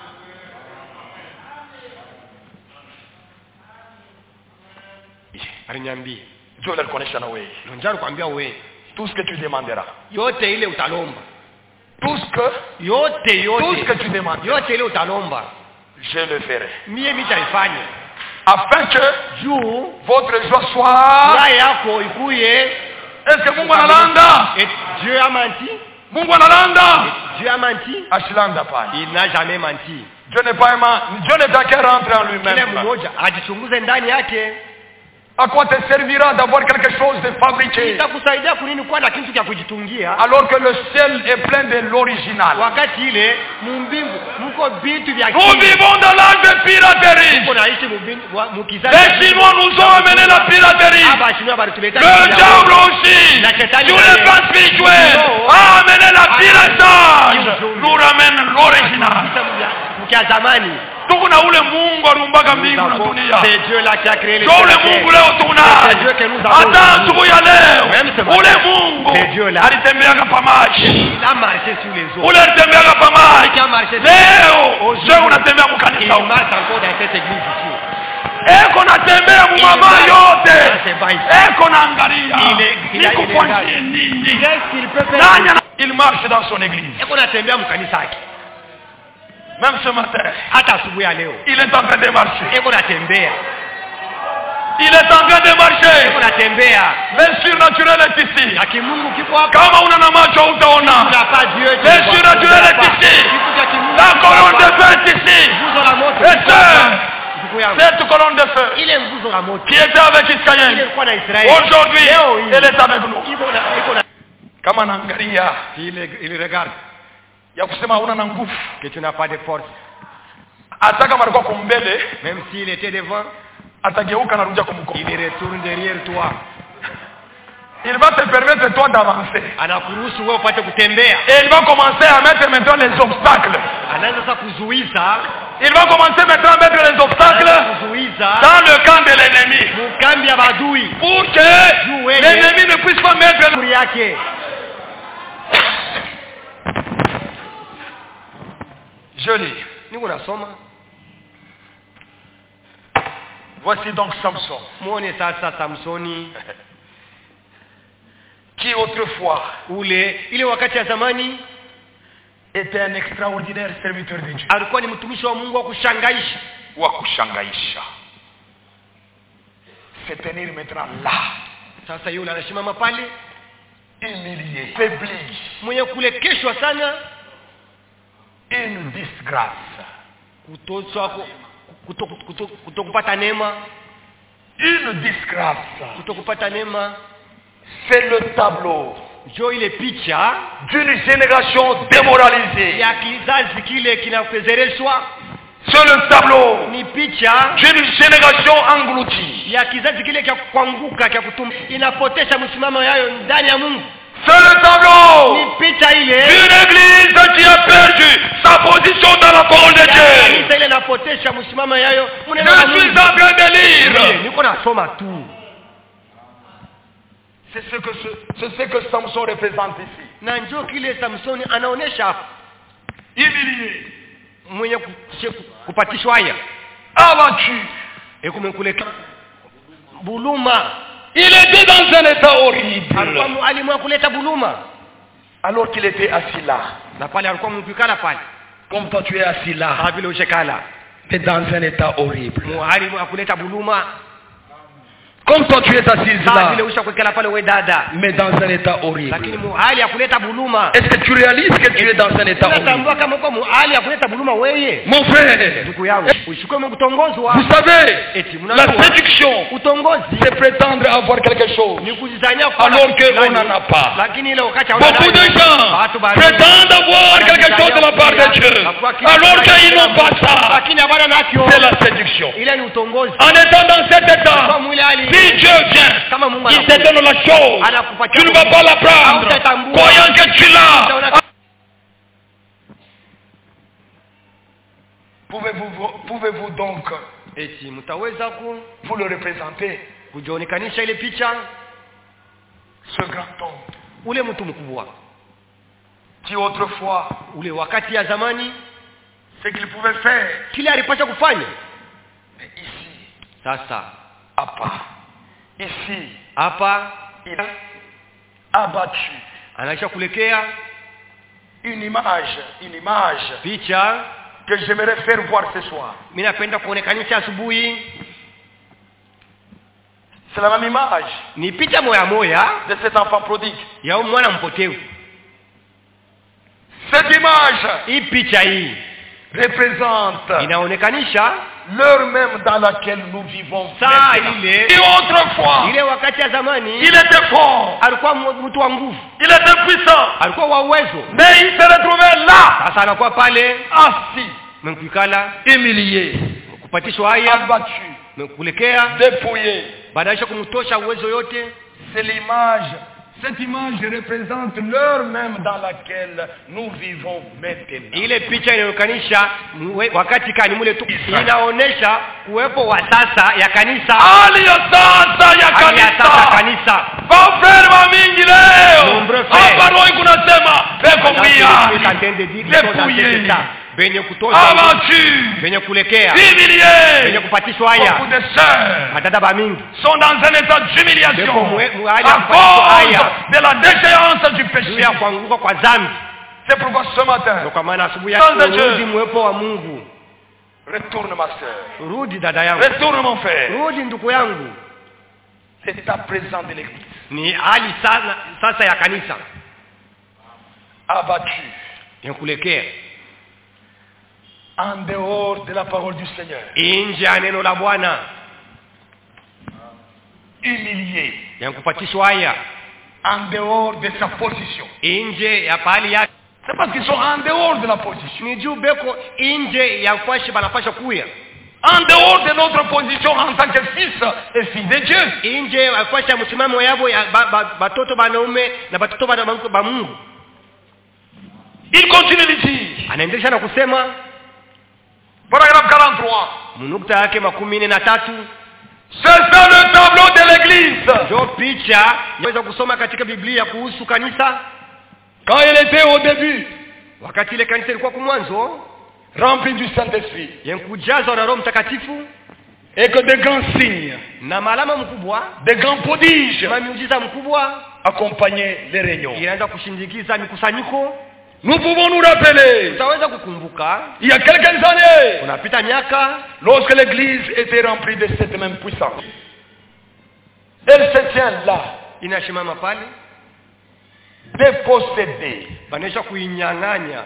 Aliniambia Dieu le connaît na wewe. Njoo kwambia wewe tout ce que tu demanderas. Yote ile utalomba. Tout ce que yote yote tout ce que tu demandes. Yote ile utalomba. Je le ferai. Mie nitaifanya. Afin que juu votre joie soit furaha yako ikuye. Est-ce que Mungu analanda? Et Dieu a menti? Mungu analanda? Dieu a menti? Ashilanda pas. Il n'a jamais menti. Dieu n'est pas aimant. Dieu n'est pas qu'à rentrer en lui-même. Kile mmoja ajichunguze ndani yake. À quoi te servira d'avoir quelque chose de fabriqué? Itakusaidia kunini kuwa na kitu cha kujitungia? Alors que le ciel est plein de l'original. Wakati ile mumbingu mko vitu vya nous vivons dans l'âge de piraterie. Mko naishi mumbingu mukizazi. Les Chinois nous ont amené la piraterie. Aba Chinois barituleta. Le diable aussi. Sur les plans spirituels a amené la piratage. Nous ramène l'original. Mkia zamani. Tukuna ule Mungu aliumbaga mbingu na dunia. C'est Dieu là qui a créé les choses. Ule Mungu leo tunaye. Hata asubuhi ya leo. Ule Mungu alitembeaga pamaji. Il a marché sur les eaux. Ule alitembeaga pamaji. Leo sio unatembea mkanisa. Il marche encore dans cette église ici. Eko natembea mumama yote. Eko naangalia. Niko kwa nini? Il marche dans son église. Eko natembea mkanisa yake. Même ce matin, il est en train de marcher. Il est en train de marcher. Le surnaturel est ici. Kama una na macho utaona. Le surnaturel est ici. La colonne de feu est ici. Et cette colonne de feu qui était avec Israël, aujourd'hui, elle est avec nous. Kama naangalia, il regarde. Ya kusema una na nguvu que tu n'as pas de force. Hata kama alikuwa kumbele, même s'il était devant, atageuka na rudia kumko. Il retourne derrière toi. Il va te permettre toi d'avancer. Anakuruhusu wewe upate kutembea. Et il va commencer à mettre maintenant les obstacles. Anaanza sasa kuzuiza Il va commencer maintenant à mettre les obstacles dans le camp de l'ennemi. Pour que l'ennemi ne puisse pas mettre le... Je lis. Voici donc Samson. Qui autrefois était un extraordinaire serviteur de Dieu. Wa kushangaisha. Se tenir maintenant là. Humilié, faibli. Une disgrâce. Une disgrâce. C'est le tableau d'une génération démoralisée. C'est le tableau d'une génération engloutie. C'est le tableau d'une église qui a perdu sa position dans la parole de Dieu. Je suis en train de lire. C'est ce que, ce, ce que Samson représente ici. Humilié. Abattu. Il était dans un état horrible. Alors qu'il était assis là. Comme toi tu es assis là. Mais dans un état horrible. Comme toi tu es assise là, mais dans un état horrible. Est-ce que tu réalises que tu es dans un état horrible? Mon frère, vous savez, la séduction, c'est prétendre avoir quelque chose alors qu'on n'en a pas. Beaucoup de gens prétendent avoir quelque chose de la part de Dieu alors qu'ils n'ont pas ça. C'est la séduction. En étant dans cet état, si Dieu vient, il te donne la chose, tu ne vas pas la prendre, croyant que tu l'as. Pouvez-vous, pouvez-vous donc vous le représenter, ce grand homme qui autrefois ce qu'il pouvait faire, mais ici à part. Ici, il a abattu une image, une image que j'aimerais faire voir ce soir. C'est la même image de cet enfant prodigue. Cette image représente l'heure même dans laquelle nous vivons. Et autrefois, il était fort, il était puissant, mais il se retrouvait là, assis, humilié, abattu, dépouillé. C'est l'image. Cette image représente l'heure même dans laquelle nous vivons maintenant. Ile picha inayokanisha wakati kani mule tu inaonesha kuwepo wa sasa ya kanisa. Hali ya sasa ya kanisa. Wapendwa wa mingi leo. Hapa roho kunasema peko mwia. Depouillé. Benye kutosha. Abattu. Benye kulekea. Humilié. Benye kupatishwa haya. Beaucoup de sœurs madada ba mingi sont dans un état d'humiliation à cause de la déchéance du péché. C'est pourquoi ce matin, sans de Dieu, retourne ma sœur, retourne mon frère, l'état présent de l'église, abattu, en dehors de la parole du Seigneur, humilié, en dehors de sa position. C'est parce qu'ils sont en dehors de la position. En dehors de notre position en tant que fils et fille de Dieu. Il continue de dire, Paragraphe quarante-trois. Nukta yake makumi nne na tatu. C'est ça le tableau de l'église. Ndio picha yaweza kusoma katika Biblia kuhusu kanisa. Quand il était au début, wakati ile kanisa ilikuwa kumwanzo, rempli du Saint-Esprit, yankujazwa na Roho Mtakatifu, et que de grands signes, na malama mkubwa, de grands prodiges, na miujiza mkubwa accompagnaient les réunions. Ilianza kushindikiza mikusanyiko. Nous pouvons nous rappeler, tutaweza kukumbuka, il y a quelques années, unapita miaka, lorsque l'église était remplie de cette même puissance, elle se tient là, inashimama pale, dépossédée, banesha kuinyang'anya.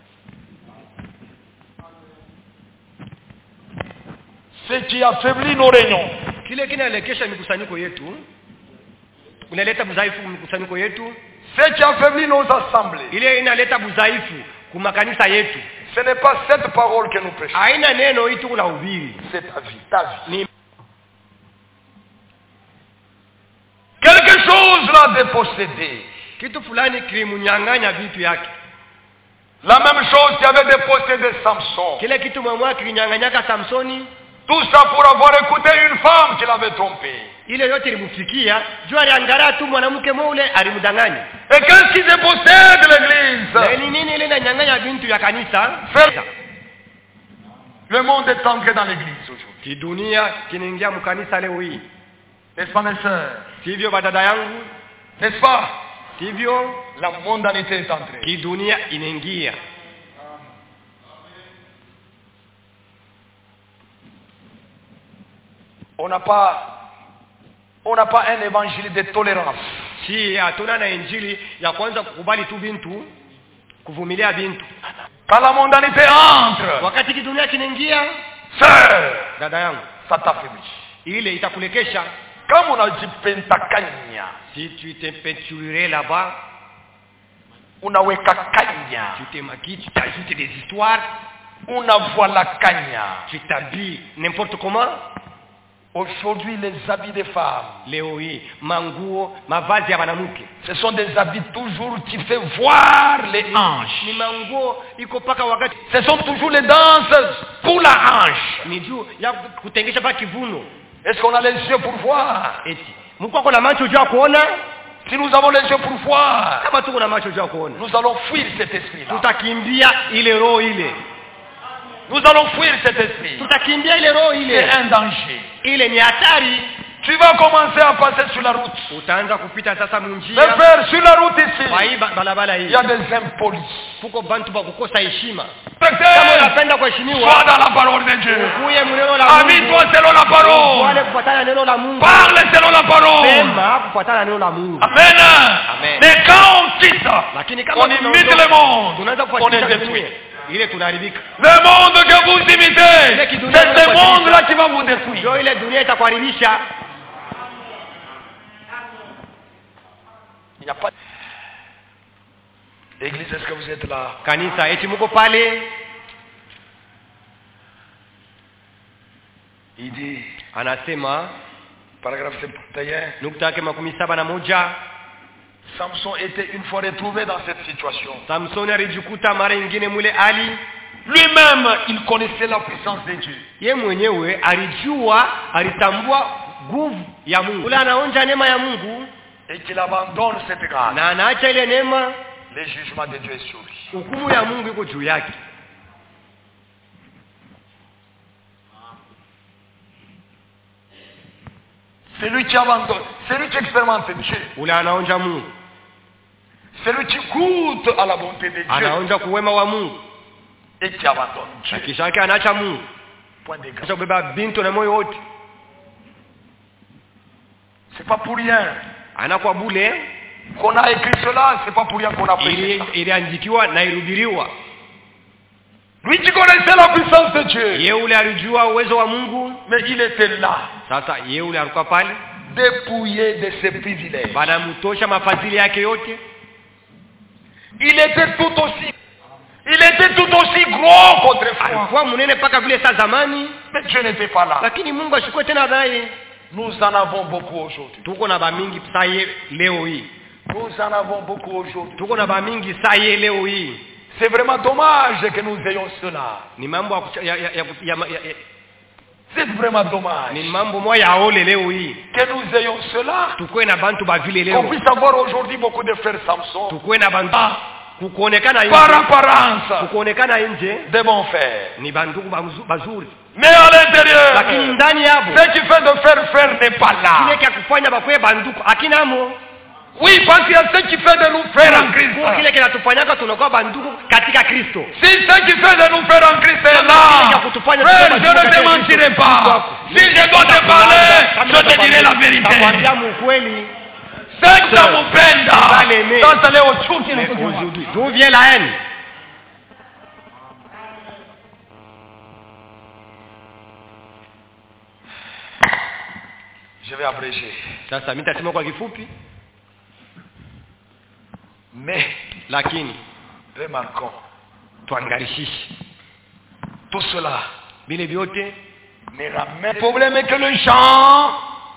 Ce qui affaiblit nos réunions, kile kinaelekesha mikusanyiko yetu, unaleta budhaifu mikusanyiko yetu. Ce qui affaiblit nos assemblées, ile inaleta budhaifu kuma kanisa yetu. Ce n'est pas cette parole que nous prêchons. Haina neno hii tu la ubiri. C'est ta vie, ta vie. Ni quelque chose l'a dépossédé. Kitu fulani kilimunyang'anya vitu yake. La même chose qui avait dépossédé Samson. Kile kitu mwa kilinyang'anyaka Samsoni. Tout ça pour avoir écouté une femme qui l'avait trompé. Ile yote ilimufikia, juu aliangalia tu mwanamke mmoja alimdanganya. Et qu'est-ce qui dépossède l'église? Ni nini ile inanyang'anya vitu vya kanisa? Le monde est entré dans l'église aujourd'hui. Kidunia kinaingia mkanisa leo hii. N'est-ce pas mes sœurs? Sivyo badada yangu? N'est-ce pas? Sivyo la mondanité est entrée. Kidunia inaingia. On n'a pas on n'a pas un évangile de tolérance. Si hatuna na injili ya kwanza kukubali tu bintu, kuvumilia bintu. Quand la mondanité entre, wakati kidunia kinaingia, sœur, dada yangu, ça t'affaiblit. Ile itakulekesha. Kama unajipentakanya, si tu te peinturerais là-bas, unaweka kanya, tu te maquilles, tu t'ajoutes des histoires, unavoila kanya, tu t'habilles n'importe comment. Aujourd'hui, les habits des femmes, leo hii manguo, mavazi ya wanawake, ce sont des habits toujours qui fait voir les hanches. Ni manguo iko paka wakati, ce sont toujours les danses pour la hanche. Ni juu ya kutengesha pa kivuno. Est-ce qu'on a les yeux pour voir? Eti mko kuna macho juu ya kuona? Si nous avons les yeux pour voir, kama tuko na macho juu ya kuona, nous allons fuir cet esprit-là. Tutakimbia ile roho ile. Nous allons fuir cet esprit. Tutakimbia ile roho ile. C'est un danger. Ile ni hatari. Tu vas commencer à passer sur la route. Utaanza kupita sasa munjia. Mais frère, sur la route ici, il y a des impolis. Fuko bantu ba kukosa heshima. Kama unapenda kuheshimiwa, sois dans la parole de Dieu. Ukuye neno la Mungu. Amène-toi selon la parole. Wale kufuatana neno la Mungu. Parle selon la parole. Sema kufuatana neno la Mungu. Amen. Amen. Mais quand on quitte, lakini kama on imite le monde, on est détruit. Ile tunaharibika. Le monde que vous imitez, c'est ce monde-là qui va vous détruire. Ndio ile dunia itakuharibisha. Il n'y a pas. Église, est-ce que vous êtes là? Kanisa, eti mko pale? Il dit, anasema, paragraphe septante et un, nukta yake makumi saba na moja, Samson était une fois retrouvé dans cette situation. Samson alijikuta mara nyingine mule ali. Lui-même, il connaissait la puissance de Dieu. Ye mwenyewe alijua, alitambua nguvu ya Mungu. Ule anaonja neema ya Mungu, et qu'il abandonne cette grâce. Na anaacha ile neema, le jugement de Dieu est sur lui. Hukumu ya Mungu iko juu yake. Celui qui abandonne, celui qui expérimente Dieu. Ule anaonja Mungu. Celui qui goûte à la bonté de Dieu. Anaonja kuwema wa Mungu. Et qui abandonne Dieu. Na kisha yake anaacha Mungu. Point de grâce. Kisha kubeba bintu na moyo wote. C'est pas pour rien. Anakuwa bule. Qu'on a écrit cela, c'est pas pour rien qu'on a prêché ça. Iliandikiwa na irudiliwa. Lui qui connaissait la puissance de Dieu. Yeye ule alijua uwezo wa Mungu, mais il était là. Sasa yeye ule alikuwa pale, dépouillé de ses privilèges. Bana mtosha mafadhili yake yote. Il était tout aussi Il était tout aussi gros qu'autrefois. Alikuwa munene paka vile sa zamani, mais Dieu n'était pas là. Lakini Mungu ashukue tena naye. Nous en avons beaucoup aujourd'hui. Tuko na bamingi saye leo hii. Nous en avons beaucoup aujourd'hui. Tuko na bamingi saye leo hii. C'est vraiment dommage que nous ayons cela. Ni mambo ya kucha- ya ya ya- ya- ya- C'est vraiment dommage ni mambo moja ya ole leo hii. que nous ayons cela. Tukue na bantu bavile Qu'on leo. puisse avoir aujourd'hui beaucoup de frères Samson. Tukue na bantu kukuonekana Par nje. apparence, Kukuonekana nje de bons frères. ni bantu bazu- bazuri. Mais à l'intérieur, Lakini ndani yabo ce qui fait de faire faire n'est pas kile là. kya kufanya bakwe banduku akinamo. Oui, parce qu'il y a ce qui fait de nous faire en Christ. Kwa kile kinatufanyaka tunakuwa banduku katika Kristo. Si ce qui fait de nous faire en Christ est Kile là, kya kutufanya frère, tuwe je banduku ne te katika mentirai Kristo. pas. Si je dois te parler, je te dirai la vérité. Nakwambia ukweli. C'est que ça vous peine. Bien-aimé. Ça, c'est les autres qui Mais nous font. aujourd'hui, d'où vient la haine? Je vais abréger. Sasa mimi nitasema kwa kifupi, Mais, lakini remarquons, tuangalishishi tout cela vile vyote. me ramène. Le problème est que les gens,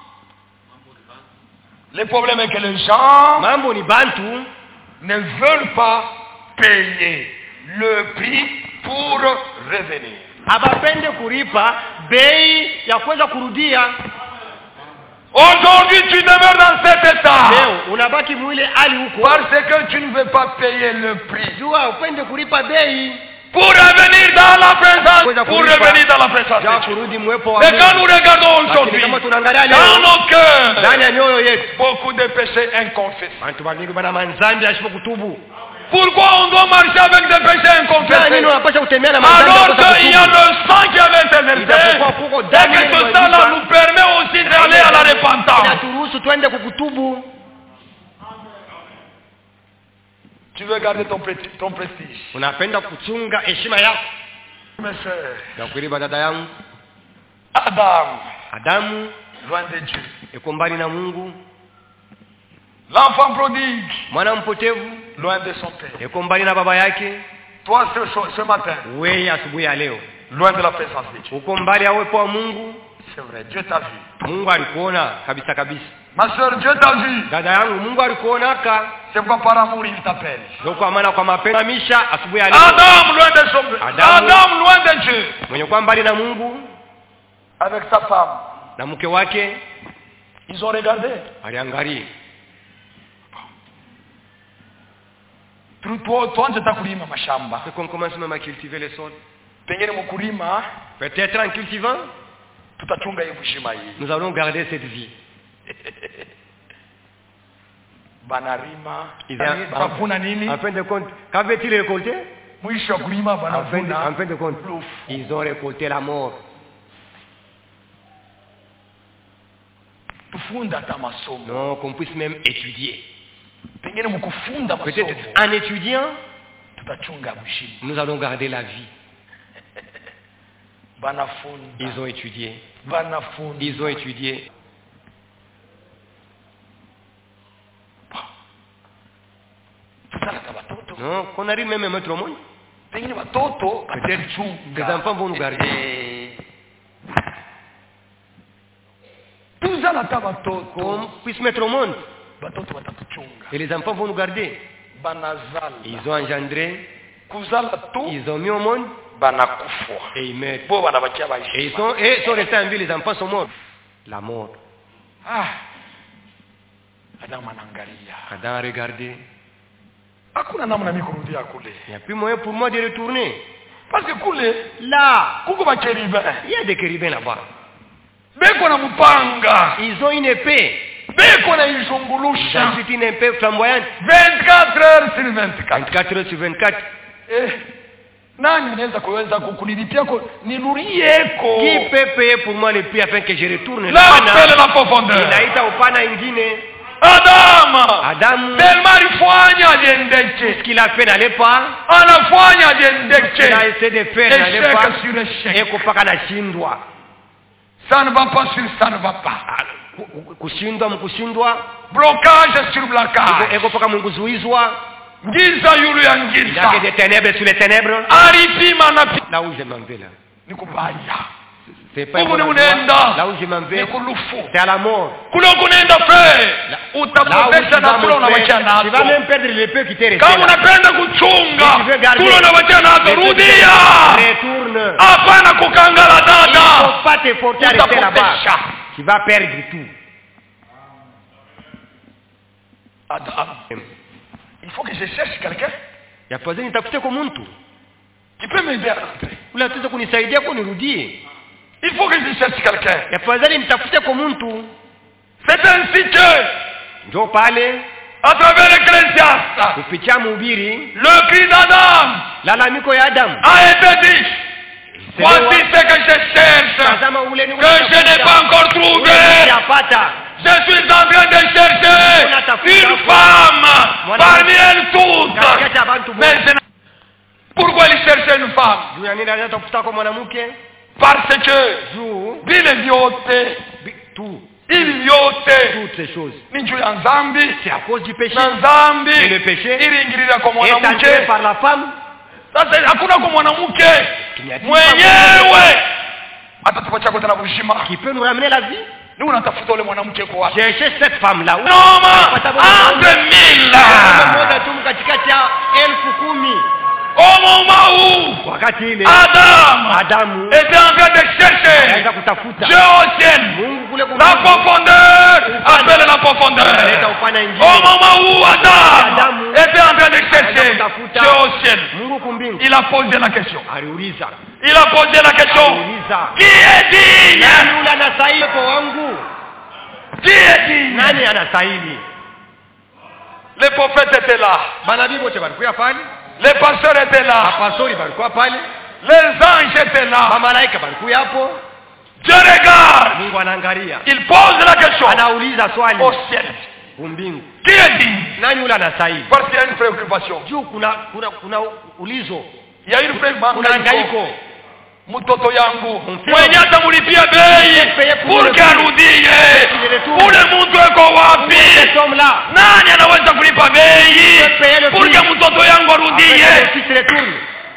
le problème est que les gens Mambo ni bantu ne veulent pas payer le prix pour revenir. abapende kulipa bei ya kuweza kurudia. Aujourd'hui, tu demeures dans cet état Leo unabaki mwile hali huko parce que tu ne veux pas payer le prix jua upende kulipa bei pour revenir dans la présence, Kuweza pour kulipa. revenir dans la présence ja de Dieu. kurudi mwepo wa Mais quand nous Mungu. regardons Lakini aujourd'hui, kama tunaangalia dans leo nos cœurs, ndani ya mioyo yetu beaucoup de péchés inconfessés. bantu bamingi bana manzambi ashipo kutubu. Pourquoi on doit marcher avec des péchés Sasa inconfessés nini unapasha kutembea na manzambi alors ya kukosa qu'il y a kutubu? le sang qui avait été versé? Ijapokuwa kuko Et damu que ce sang-là iliyomwagika, nous permet aussi d'aller à la repentance. inaturuhusu twende kukutubu. Tu veux garder ton, pré- ton prestige. Unapenda kuchunga heshima yako. Mes soeurs, Ya kuliba dada yangu, Adam, Adamu loin de Dieu. yuko mbali na Mungu. L'enfant prodigue, Mwana mpotevu loin de son père. yuko mbali na baba yake. Toi, ce, ce- ce matin, Wewe asubuhi ya leo loin de la présence de Dieu. uko mbali ya uwepo wa Mungu. C'est vrai, Dieu t'a vu. Mungu alikuona kabisa kabisa. Ma soeur, Dieu t'a vu. Dada yangu, Mungu alikuonaka. C'est pourquoi par amour il t'appelle. Ndio kwa maana kwa mapenzi amisha asubuhi ya leo. Adam, loin de son père. Adam. Adam, loin de Dieu. Mwenye kwa mbali na Mungu Avec sa femme, na mke wake ils ont regardé. aliangalia. Tu- tu- tuanze hata kulima mashamba. C'est qu'on commence même à cultiver les sols. Pengine mkulima Peut-être en cultivant, tutachunga hii mshima hii. nous allons garder cette vie. Banarima, Ils bavuna nini? En fin de compte, qu'avaient-ils récolté? Mwisho wa kulima En fin, de, banavuna. en fin de compte, ils ont récolté la mort. Tufunda hata masomo. Non, qu'on puisse même étudier. Pengine mkufunda Peut-être masomo en étudiant, tutachunga mshima. nous allons garder la vie. Banafunda. Ils ont étudié. Banafunda. Ils ont étudié. Tutala hata watoto. Non, qu'on arrive même à mettre au monde. Pengine watoto Peut-être les enfants vont nous garder. Tuzala hata watoto. Qu'on puisse mettre au monde. Watoto watatuchunga. Et les enfants vont nous garder. Banazala. Ils ont engendré, Kuzala tu ils ont mis au monde banakufwa. et ils meurent. Bo banabakia Et ils baishi. sont, et ils sont restés en vie, les enfants sont morts. La mort. Ah. Adam anaangalia. Adam a regardé. Hakuna namna mimi kurudia kule. Il n'y a plus moyen pour moi de retourner. Parce que kule Là, kuko bakeriba. il y a des chérubins là-bas. Beko na mpanga. Ils ont une épée. Beko na Ils izungulusha. ont une épée flamboyante. vingt-quatre heures sur vingt-quatre. vingt-quatre heures sur vingt-quatre. Eh. Nani anaweza kuweza kunilipia ko nilurieko? Qui peut payer pour moi le prix afin que je retourne? Là, Pana, appelle la profondeur. inaita upana ingine. Adam. Adamu, Tellement alifanya ce ajendeche. qu'il a fait n'allait pas. Anafanya Ce qu'il a ajendeche. essayé de faire n'allait pas. Échec sur échec. Eko paka nashindwa. Ça ne va pas sur ça ne va pas. Ah, ku- ku- kushindwa mkushindwa. Blocage sur Eko- blocage. Eko paka munguzuizwa. Ngiza yulu ya Il y a que ngiza. des ténèbres sur les ténèbres. Alipima na pi- Là où je m'en vais là. ni kubaya. C'est pas Ubu là unaenda où je m'en vais, ni kulufu. c'est à la mort. Kule unaenda frère, Là où utapoteza tu na vas kule unawachia me faire, tu vas nazo. même perdre le peu qui t'est resté Kama là. unapenda kuchunga, Si tu veux garder kule unawachia nazo, le peu qui t'est rudia. resté, retourne. Hapana kukangala Il ne dada. faut pas te porter à rester là-bas. Utapotesha. Tu vas perdre tout. Adam. Il faut que je cherche quelqu'un Ya pazeni nitafute kwa mtu. qui peut m'aider à rentrer. Ule ataweza kunisaidia kwa nirudie. Il faut que je cherche quelqu'un. Ya pazeni nitafute kwa mtu. C'est ainsi que, Njoo pale à travers l'Ecclésiaste, kupitia mhubiri le cri d'Adam lalamiko ya Adamu. a été dit. Voici ce que je cherche, Tazama ule ni que je n'ai pas encore trouvé. Yapata. Je suis en train de chercher une femme parmi elles toutes. Katikati ya bantu Mais wote. je n'ai- pourquoi il cherchait une femme? Juu ya nini anataka kutafuta kwa mwanamke? Parce que Juu vile vyote bi- tout hivi vyote toutes ces choses. ni juu ya dhambi, C'est à cause du péché. na dhambi Et le péché iliingililia kwa est entré mwanamke. par la femme. Sasa hakuna kwa mwanamke Kinyati mwenyewe atatupatia kwa tena uzima. qui peut nous ramener la vie. Ni unatafuta ule mwanamke kwa wapi? Cherchez cette femme là. Noma entre mille. Mmoja tu katikati ya elfu kumi. Au moment où Wakati ile Adam Adamu était en train de chercher anaanza kutafuta Dieu au ciel, Mungu kule kwa la profondeur appelle la profondeur. analeta upana Au ingine. moment où Adam Adamu était en train de chercher kutafuta Dieu au ciel, Mungu kumbingu. il a posé la question. Aliuliza. Il a posé la question. Aliuliza. Qui est digne? Nani yule anastahili kwa wangu? Qui est digne? Nani anastahili? Les prophètes étaient là. Manabii wote walikuwa pale. Les pasteurs étaient là. Mapastori walikuwa pale. Les anges étaient là. Mamalaika walikuwa hapo. Dieu regarde. Mungu anaangalia. Il pose la question Anauliza swali au ciel. kumbingu. Qui est digne? Nani yule anastahili? Parce qu'il y a une préoccupation. Juu kuna kuna kuna ulizo. Il y a une Kuna préoccupation. hangaiko. Mtoto yangu Mfeo. mwenye atamulipia bei pour karudie ule mtu eko wapi? Cet homme là. Nani anaweza kulipa bei Payer le pour prix. que mtoto yangu Après, arudie? le fils retourne.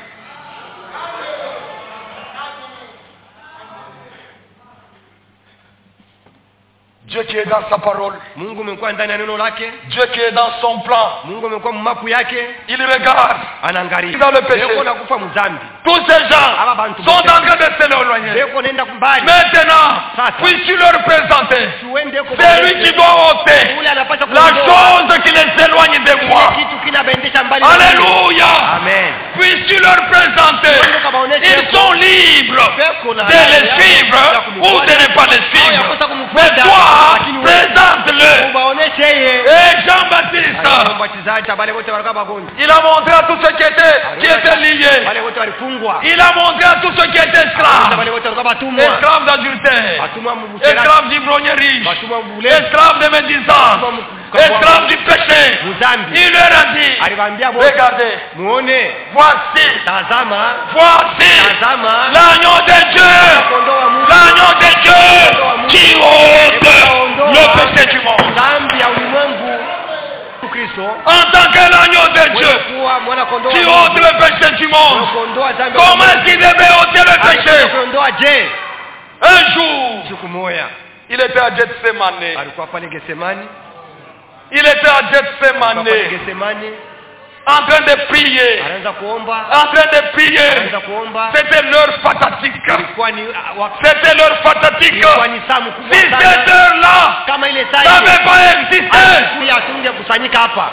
Dieu qui est dans sa parole, Mungu amekuwa ndani ya neno lake. Dieu qui est dans son plan, Mungu amekuwa mmapu yake. il regarde Anaangalia. dans le péché. Beko nakufa mzambi. Tous ces gens Aba bantu sont en bote. train de se l'éloigner. Beko nenda mbali. Maintenant, Sasa. puis-tu leur présenter Tuende kwa c'est lui qui doit ôter Ule anapaswa la kuondoa chose qui les éloigne de moi. kile kitu kinabendesha mbali. na Mungu. Alléluia. Amen. Puis-tu leur présenter, ils sont libres de les suivre ou de ne pas les suivre. Mais toi, présente-le. Ubaoneshe yeye. Et Jean-Baptiste, Mbatizaji wale wote walikuwa wagonjwa. il a montré à tous ceux qui étaient, qui étaient liés. Wale wote walifungwa. Il a montré à tous ceux qui étaient esclaves. Wale wote walikuwa watumwa. Esclaves d'adultère, Watumwa mbusera. esclaves d'ivrognerie, Watumwa mbule. esclaves de médisance, esclaves du péché. Muzambi. Il leur a dit, Aliwaambia wote. regardez, Muone. voici, Tazama. voici Tazama. l'agneau de Dieu, Kondoo wa Mungu. l'agneau de Dieu qui ôte le péché du monde. Dhambi ya ulimwengu. Kristo. En tant que l'agneau de Dieu Kuwa mwana kondoo. qui ôte le péché du monde, Kondoa dhambi. comment est-ce qu'il devait ôter le péché? Kondoa je. Un jour, Siku moja il était à Gethsemane. alikuwa pale Getsemani. Il était à Alikuwa Gethsemane pale Getsemani. en train de prier, Anaanza kuomba. en train de prier. Anaanza kuomba. C'était l'heure pathétique. Ilikuwa ni wa- C'était l'heure pathétique. ilikuwa ni saa mkubwa Si cette sana. heure-là Kama ile saa n'avait ile. pas existé, Asubuhi asinge kusanyika hapa.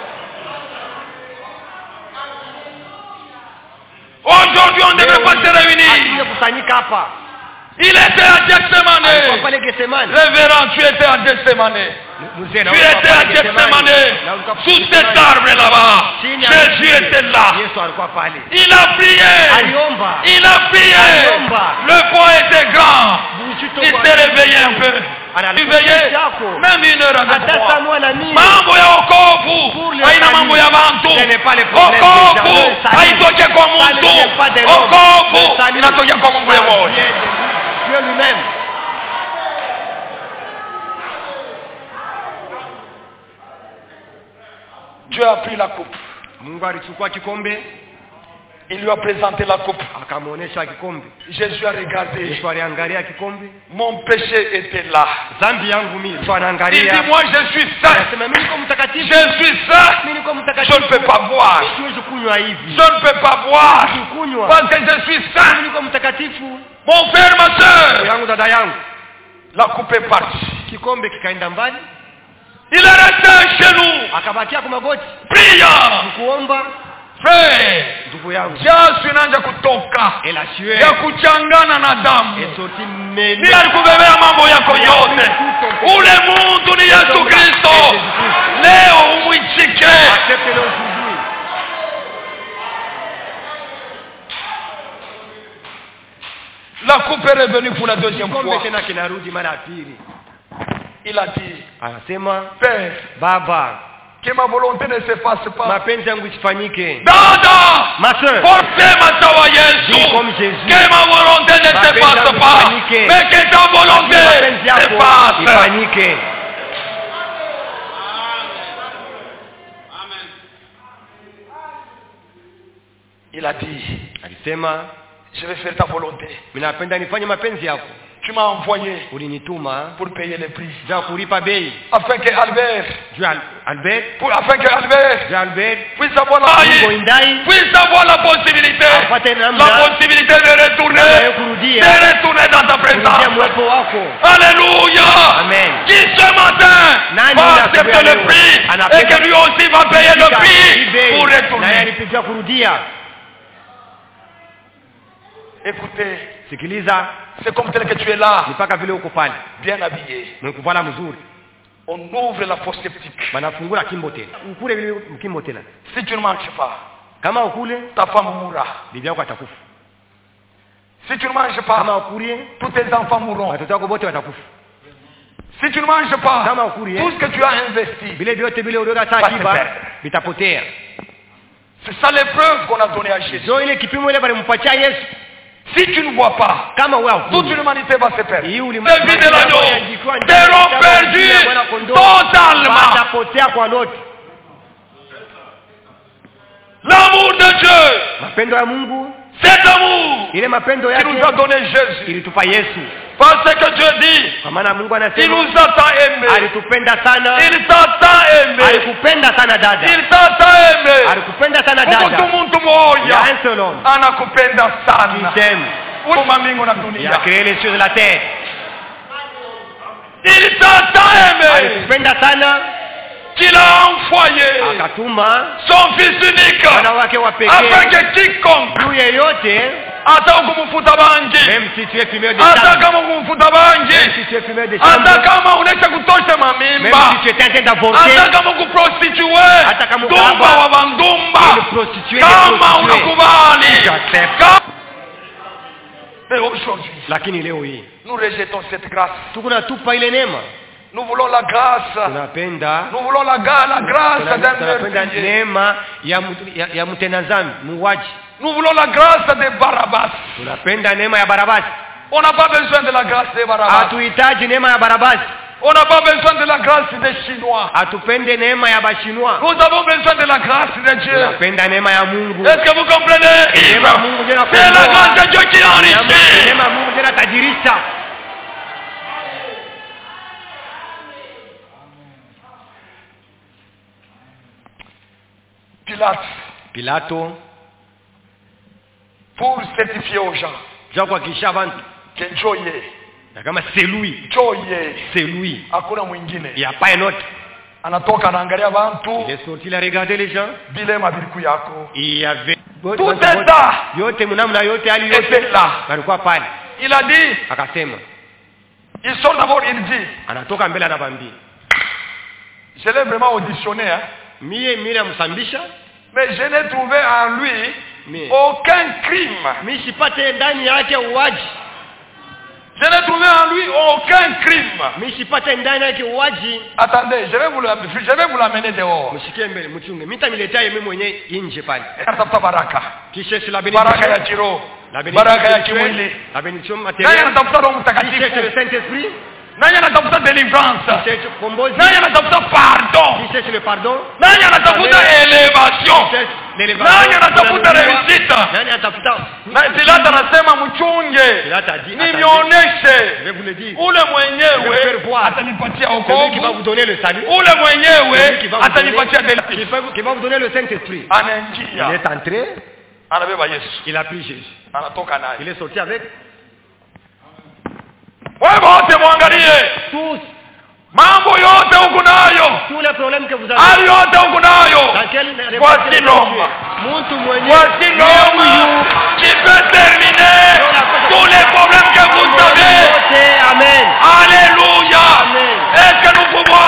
aujourd'hui on ne devrait pas se Asinge réunir. kusanyika hapa. Il était à Alikuwa Gethsemane. pale Getsemani. Révérend, tu étais à Gethsemane. Mzee na Tu ulikuwa étais à pale Getsemani. Gethsemane. Na ulikuwa Sous Getsemani. cet arbre là-bas. Chini ya Jésus mti. était là. Yesu alikuwa pale. Il a prié. Aliomba. Il a prié. Aliomba. Le poids était grand. Buchito Il kwa- s'est réveillé un peu. Ana- Réveillé. yako. Même une heure avec Hata saa moi. moja na mia. Mambo ya wokovu Pour le haina salut. mambo ya bantu. Ce n'est pas le problème des Wokovu gens. Le salut. haitoke kwa Ça ne mtu. vient pas de l'homme. Le Wokovu salut. inatoka kwa Mungu Ça mmoja. vient de Dieu lui-même. Dieu a pris la coupe. Mungu alichukua kikombe. Il lui a présenté la coupe. Akamuonesha kikombe. Jésus a regardé. Yesu aliangalia kikombe. Mon péché était là. Dhambi yangu mimi. Yesu Il anaangalia. dit moi je suis saint. Anasema mimi niko mtakatifu. Je suis saint. Mimi niko Je mtakatifu. ne peux pas boire. Siwezi kunywa hivi. Je ne peux pas boire. Kunywa. Parce que je suis Mimi saint. niko mtakatifu. Mon frère, ma soeur. Yangu dada yangu. La coupe est partie. Kikombe kikaenda mbali. Il est resté chez nous. Akabakia kwa magoti. Priant. Kuomba. Frère. Ndugu yangu. Jasho inaanza kutoka. Ela shwe. Ya kuchangana na damu. Esoti mene. Ni alikubebea mambo yako yote. Ule Mungu ni Yesu Kristo. Leo umwichike. Accepte le aujourd'hui. La coupe est revenue pour la deuxième fois. Kikombe tena kinarudi mara ya pili. Il a dit, Anasema, Père, Baba, que ma volonté ne se fasse pas. mapenzi yangu isifanyike. Dada, Ma soeur, portez ma sawa Yesu. dis comme Jésus. Que ma volonté ne se Mapenzi fasse yangu pas. isifanyike. Mais que ta volonté mapenzi se yako fasse. ifanyike. Il a dit, Alisema, je vais faire ta volonté. mimi napenda nifanye mapenzi yako. Tu m'as envoyé Ulinituma pour payer les prix. ja kulipa bei. Afin que Albert, Juu ya Albert, pour, afin que Albert juu ya Albert, puisse avoir la, Mungu indai, puisse avoir la possibilité, apate namna la possibilité de retourner, ya kurudia, de retourner dans ta kurudia présence. mwepo wako. Alléluia. Amen. Qui ce matin Nani va yule accepter asubuhi ya le leo? prix et Anapenda que lui aussi va payer le prix pour naye retourner. alipitia kurudia. Écoutez, Sikiliza, c'est comme tel que tu es là, mpaka vile uko pale. bien habillé. Mkuvala mzuri. On ouvre la fosse septique. Banafungula kimbo tena. Ukule vile kimbo tena. Si tu ne manges pas, Kama ukule, ta femme mourra. bibi yako atakufa. Si tu ne manges pas, Kama ukulie, tous tes enfants mourront. watoto wako wote watakufa. Si tu ne manges pas, Kama ukulie, tout ce que tu as investi, vile vyote vile uliweka saa akiba vitapotea. c'est ça l'épreuve qu'on a donnée à Jésus. Ndio ile kipimo ile balimpatia Yesu. Si tu ne vois pas, Kama wewe toute ukule, l'humanité va se perdre. hii Les ulimwengu vies de l'agneau seront perdues totalement. watapotea kwa lote. L'amour de Dieu, Mapendo ya Mungu, cet amour ile mapendo qui nous a yake donné Jésus. ilitupa Yesu. Parce que Dieu dit, Kwa maana Mungu il anasema nous a tant aimé. alitupenda sana. Il t'a tant aimé. Alikupenda sana dada. Il t'a tant aimé. Alikupenda sana Mungu dada. muntu Ya moja un seul homme. anakupenda sana. Qui t'aime. Uma mbingu na Il a dunia. créé les cieux et la terre. Il t'a tant aimé Alikupenda sana. qu'il a envoyé Akatuma son fils unique mwana wake wa afin pekee. que quiconque Juu yeyote, hata kumfuta bangi, même si tu es fumeur de hata chambre, kama kumfuta bangi, même si tu es fumeur de hata chambre, kama unaisha kutosha même mamimba, si tu es en train d'avorter, hata kama kuprostitue hata kama ndumba ukahaba, wa bandumba, une prostituée, des kama prostituées, unakubali. j'accepte. Ka- Mais aujourd'hui, Lakini leo hii nous rejetons cette grâce. tuko natupa ile neema. Nous voulons la grâce. Tunapenda Nous voulons la, ga- la grâce d'un tunapenda meurtrier. neema ya mtu- ya, ya mtenda dhambi, muuaji. Nous voulons la grâce de Barabbas. Tunapenda neema ya Barabasi. On n'a pas besoin de la grâce de Barabbas. Hatuhitaji neema ya Barabasi. On n'a pas besoin de la grâce des Chinois. Hatupende neema ya Bashinwa. Nous avons besoin de la grâce de Dieu. Tunapenda neema ya Mungu. Est-ce que vous comprenez? Neema ya Mungu ndio C'est la inakomboa. grâce de Dieu qui enrichit. Neema ya Mungu ndio inatajirisha. Pilate, Pilato pour certifier aux gens ja kuhakikisha abantu que Joye, na kama c'est lui, Joye, c'est lui. hakuna mwingine. Il n'y a pas un autre. Anatoka anaangalia bantu Il est sorti, il a regardé les gens. bilema biliku yako. Il y avait Tout est là. yote mnamna yote hali Était yote là. walikuwa pale. Il a dit, Akasema, il sort d'abord, il dit, anatoka mbele anabambia. je l'ai vraiment auditionné, hein, Mie mimi namsambisha, mais je n'ai trouvé en lui Mais- aucun crime. mimi sipate ndani yake uwaji. Je n'ai trouvé en lui aucun crime. Mimi sipate ndani yake uwaji. Attendez, je vais vous la- je vais vous l'amener dehors. Mshikie mbele mchunge. Mimi nitamletea yeye mwenyewe nje pale. Anatafuta baraka. Kisha si la Baraka ya bénédiction. kiroho. La Baraka ya bénédiction kimwili. spirituelle, la bénédiction Nani matérielle. anatafuta Roho Kisha le Mtakatifu? Saint-Esprit. Nani anatafuta deliverance? Kisha kombozi. Nani anatafuta pardon? Kisha le pardon. Nani anatafuta elevation? Kisha l'élévation. Nani anatafuta réussite? Nani là t'as dit, nionyeshe je vais vous le dire. ule mwenyewe atanipatia wokovu, qui va vous donner le salut, ule mwenyewe atanipatia qui va, qui va vous donner le Saint-Esprit. Il anaingia est entré, anabeba Yesu, il a pris Jésus, anatoka naye. il est sorti avec Wewe wote muangalie tous, mambo yote uko nayo, tous les problèmes que vous avez. hali yote uko nayo. Dans quel Voici l'homme, Muntu mwenyewe, voici l'homme qui peut terminer tous les problèmes que vous avez. Amen. Alléluia. Amen. Est-ce que nous pouvons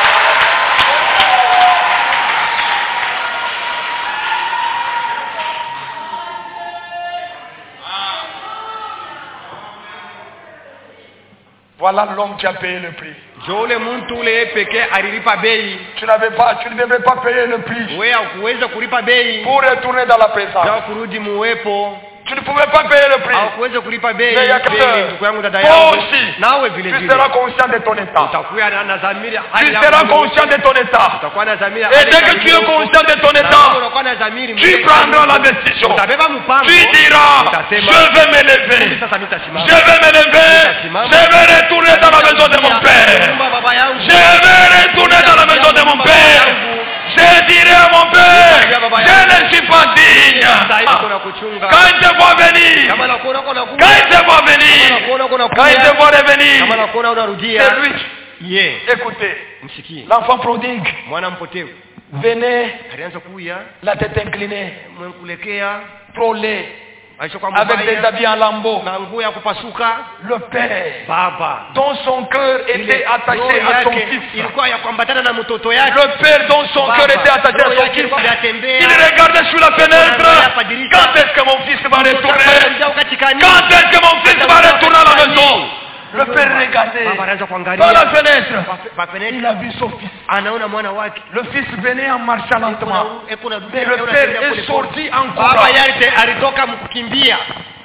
Voilà l'homme qui a payé le prix. Jole muntu ule pekee alilipa bei. Tu n'avais pas, tu ne devais pas payer le prix Wewe hukuweza kulipa bei pour retourner dans la présence. za kurudi muwepo. Tu ne pouvais pas payer le prix. Haukuweza kulipa bei. Mais il y a Bei, quelqu'un. ndugu yangu, dada Toi yangu, aussi, nawe vile tu vile seras conscient de ton état. utakuwa na na dhamiri Tu hali yako. seras conscient de ton état. Utakuwa na dhamiri Et dès que tu es conscient de ton état, utakuwa na dhamiri, tu prendras la décision. utabeba mpango. Tu diras, je vais me lever. Sasa nitasimama. Je vais me lever. Je vais retourner dans la maison de mon père. Nyumba baba yangu. Je vais retourner dans la maison de mon père. Je dirai à mon père, je ne suis pas digne. Quand il te voit venir, Kama nakuona uko nakuja. quand il te voit venir, Nakuona uko nakuja. quand il te voit Kama revenir, nakuona unarudia. c'est lui. Yeah. Écoutez, Msikie. l'enfant prodigue Mwana mpotevu venait alianza kuya la tête inclinée, mwenkulekea frôlé, alishokuwa avec des mbaya habits en lambeaux. na nguo ya kupasuka. Le père, Baba dont son cœur était attaché roho à son yake fils. ilikuwa ya kuambatana na mtoto yake. Le père dont son Baba, cœur était attaché à roho son yake fils. ilikuwa inatembea. Il regardait sur la fenêtre. Quand est-ce que mon fils va retourner? Quand est-ce que mon fils va retourner à la maison? Le père regardait Baba anaanza par la kuangalia fenêtre. kwa Il fenêtre, a vu son fils. anaona mwana wake. Le fils venait en marchant lentement. Eko na Mais le père est sorti en Baba courant. yake alitoka mkukimbia.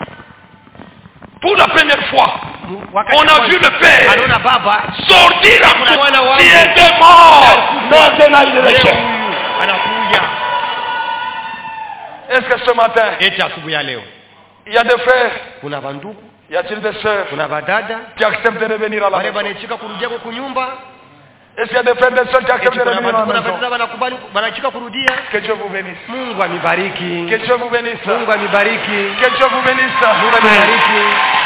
Pour la première fois, Wakati on a kwanza, vu le père anaona baba sortir en Kuna mwana courant. wangu. Il était mort. Maintenant il leo est huyu resté. anakuja. Est-ce que ce matin, Eti asubuhi ya leo il y a des frères, kuna banduku, y a-t-il des sœurs kuna badada qui acceptent de revenir à la wale maison? banachika kurudia kwa kunyumba. Est-ce qu'il y a des frères et des sœurs qui acceptent Eti de kuna revenir à banduku la na maison? badada wanakubali banachika kurudia. Que Dieu vous bénisse. Mungu amibariki. Que Dieu vous bénisse. Mungu amibariki. Que Dieu vous bénisse. Mungu amibariki.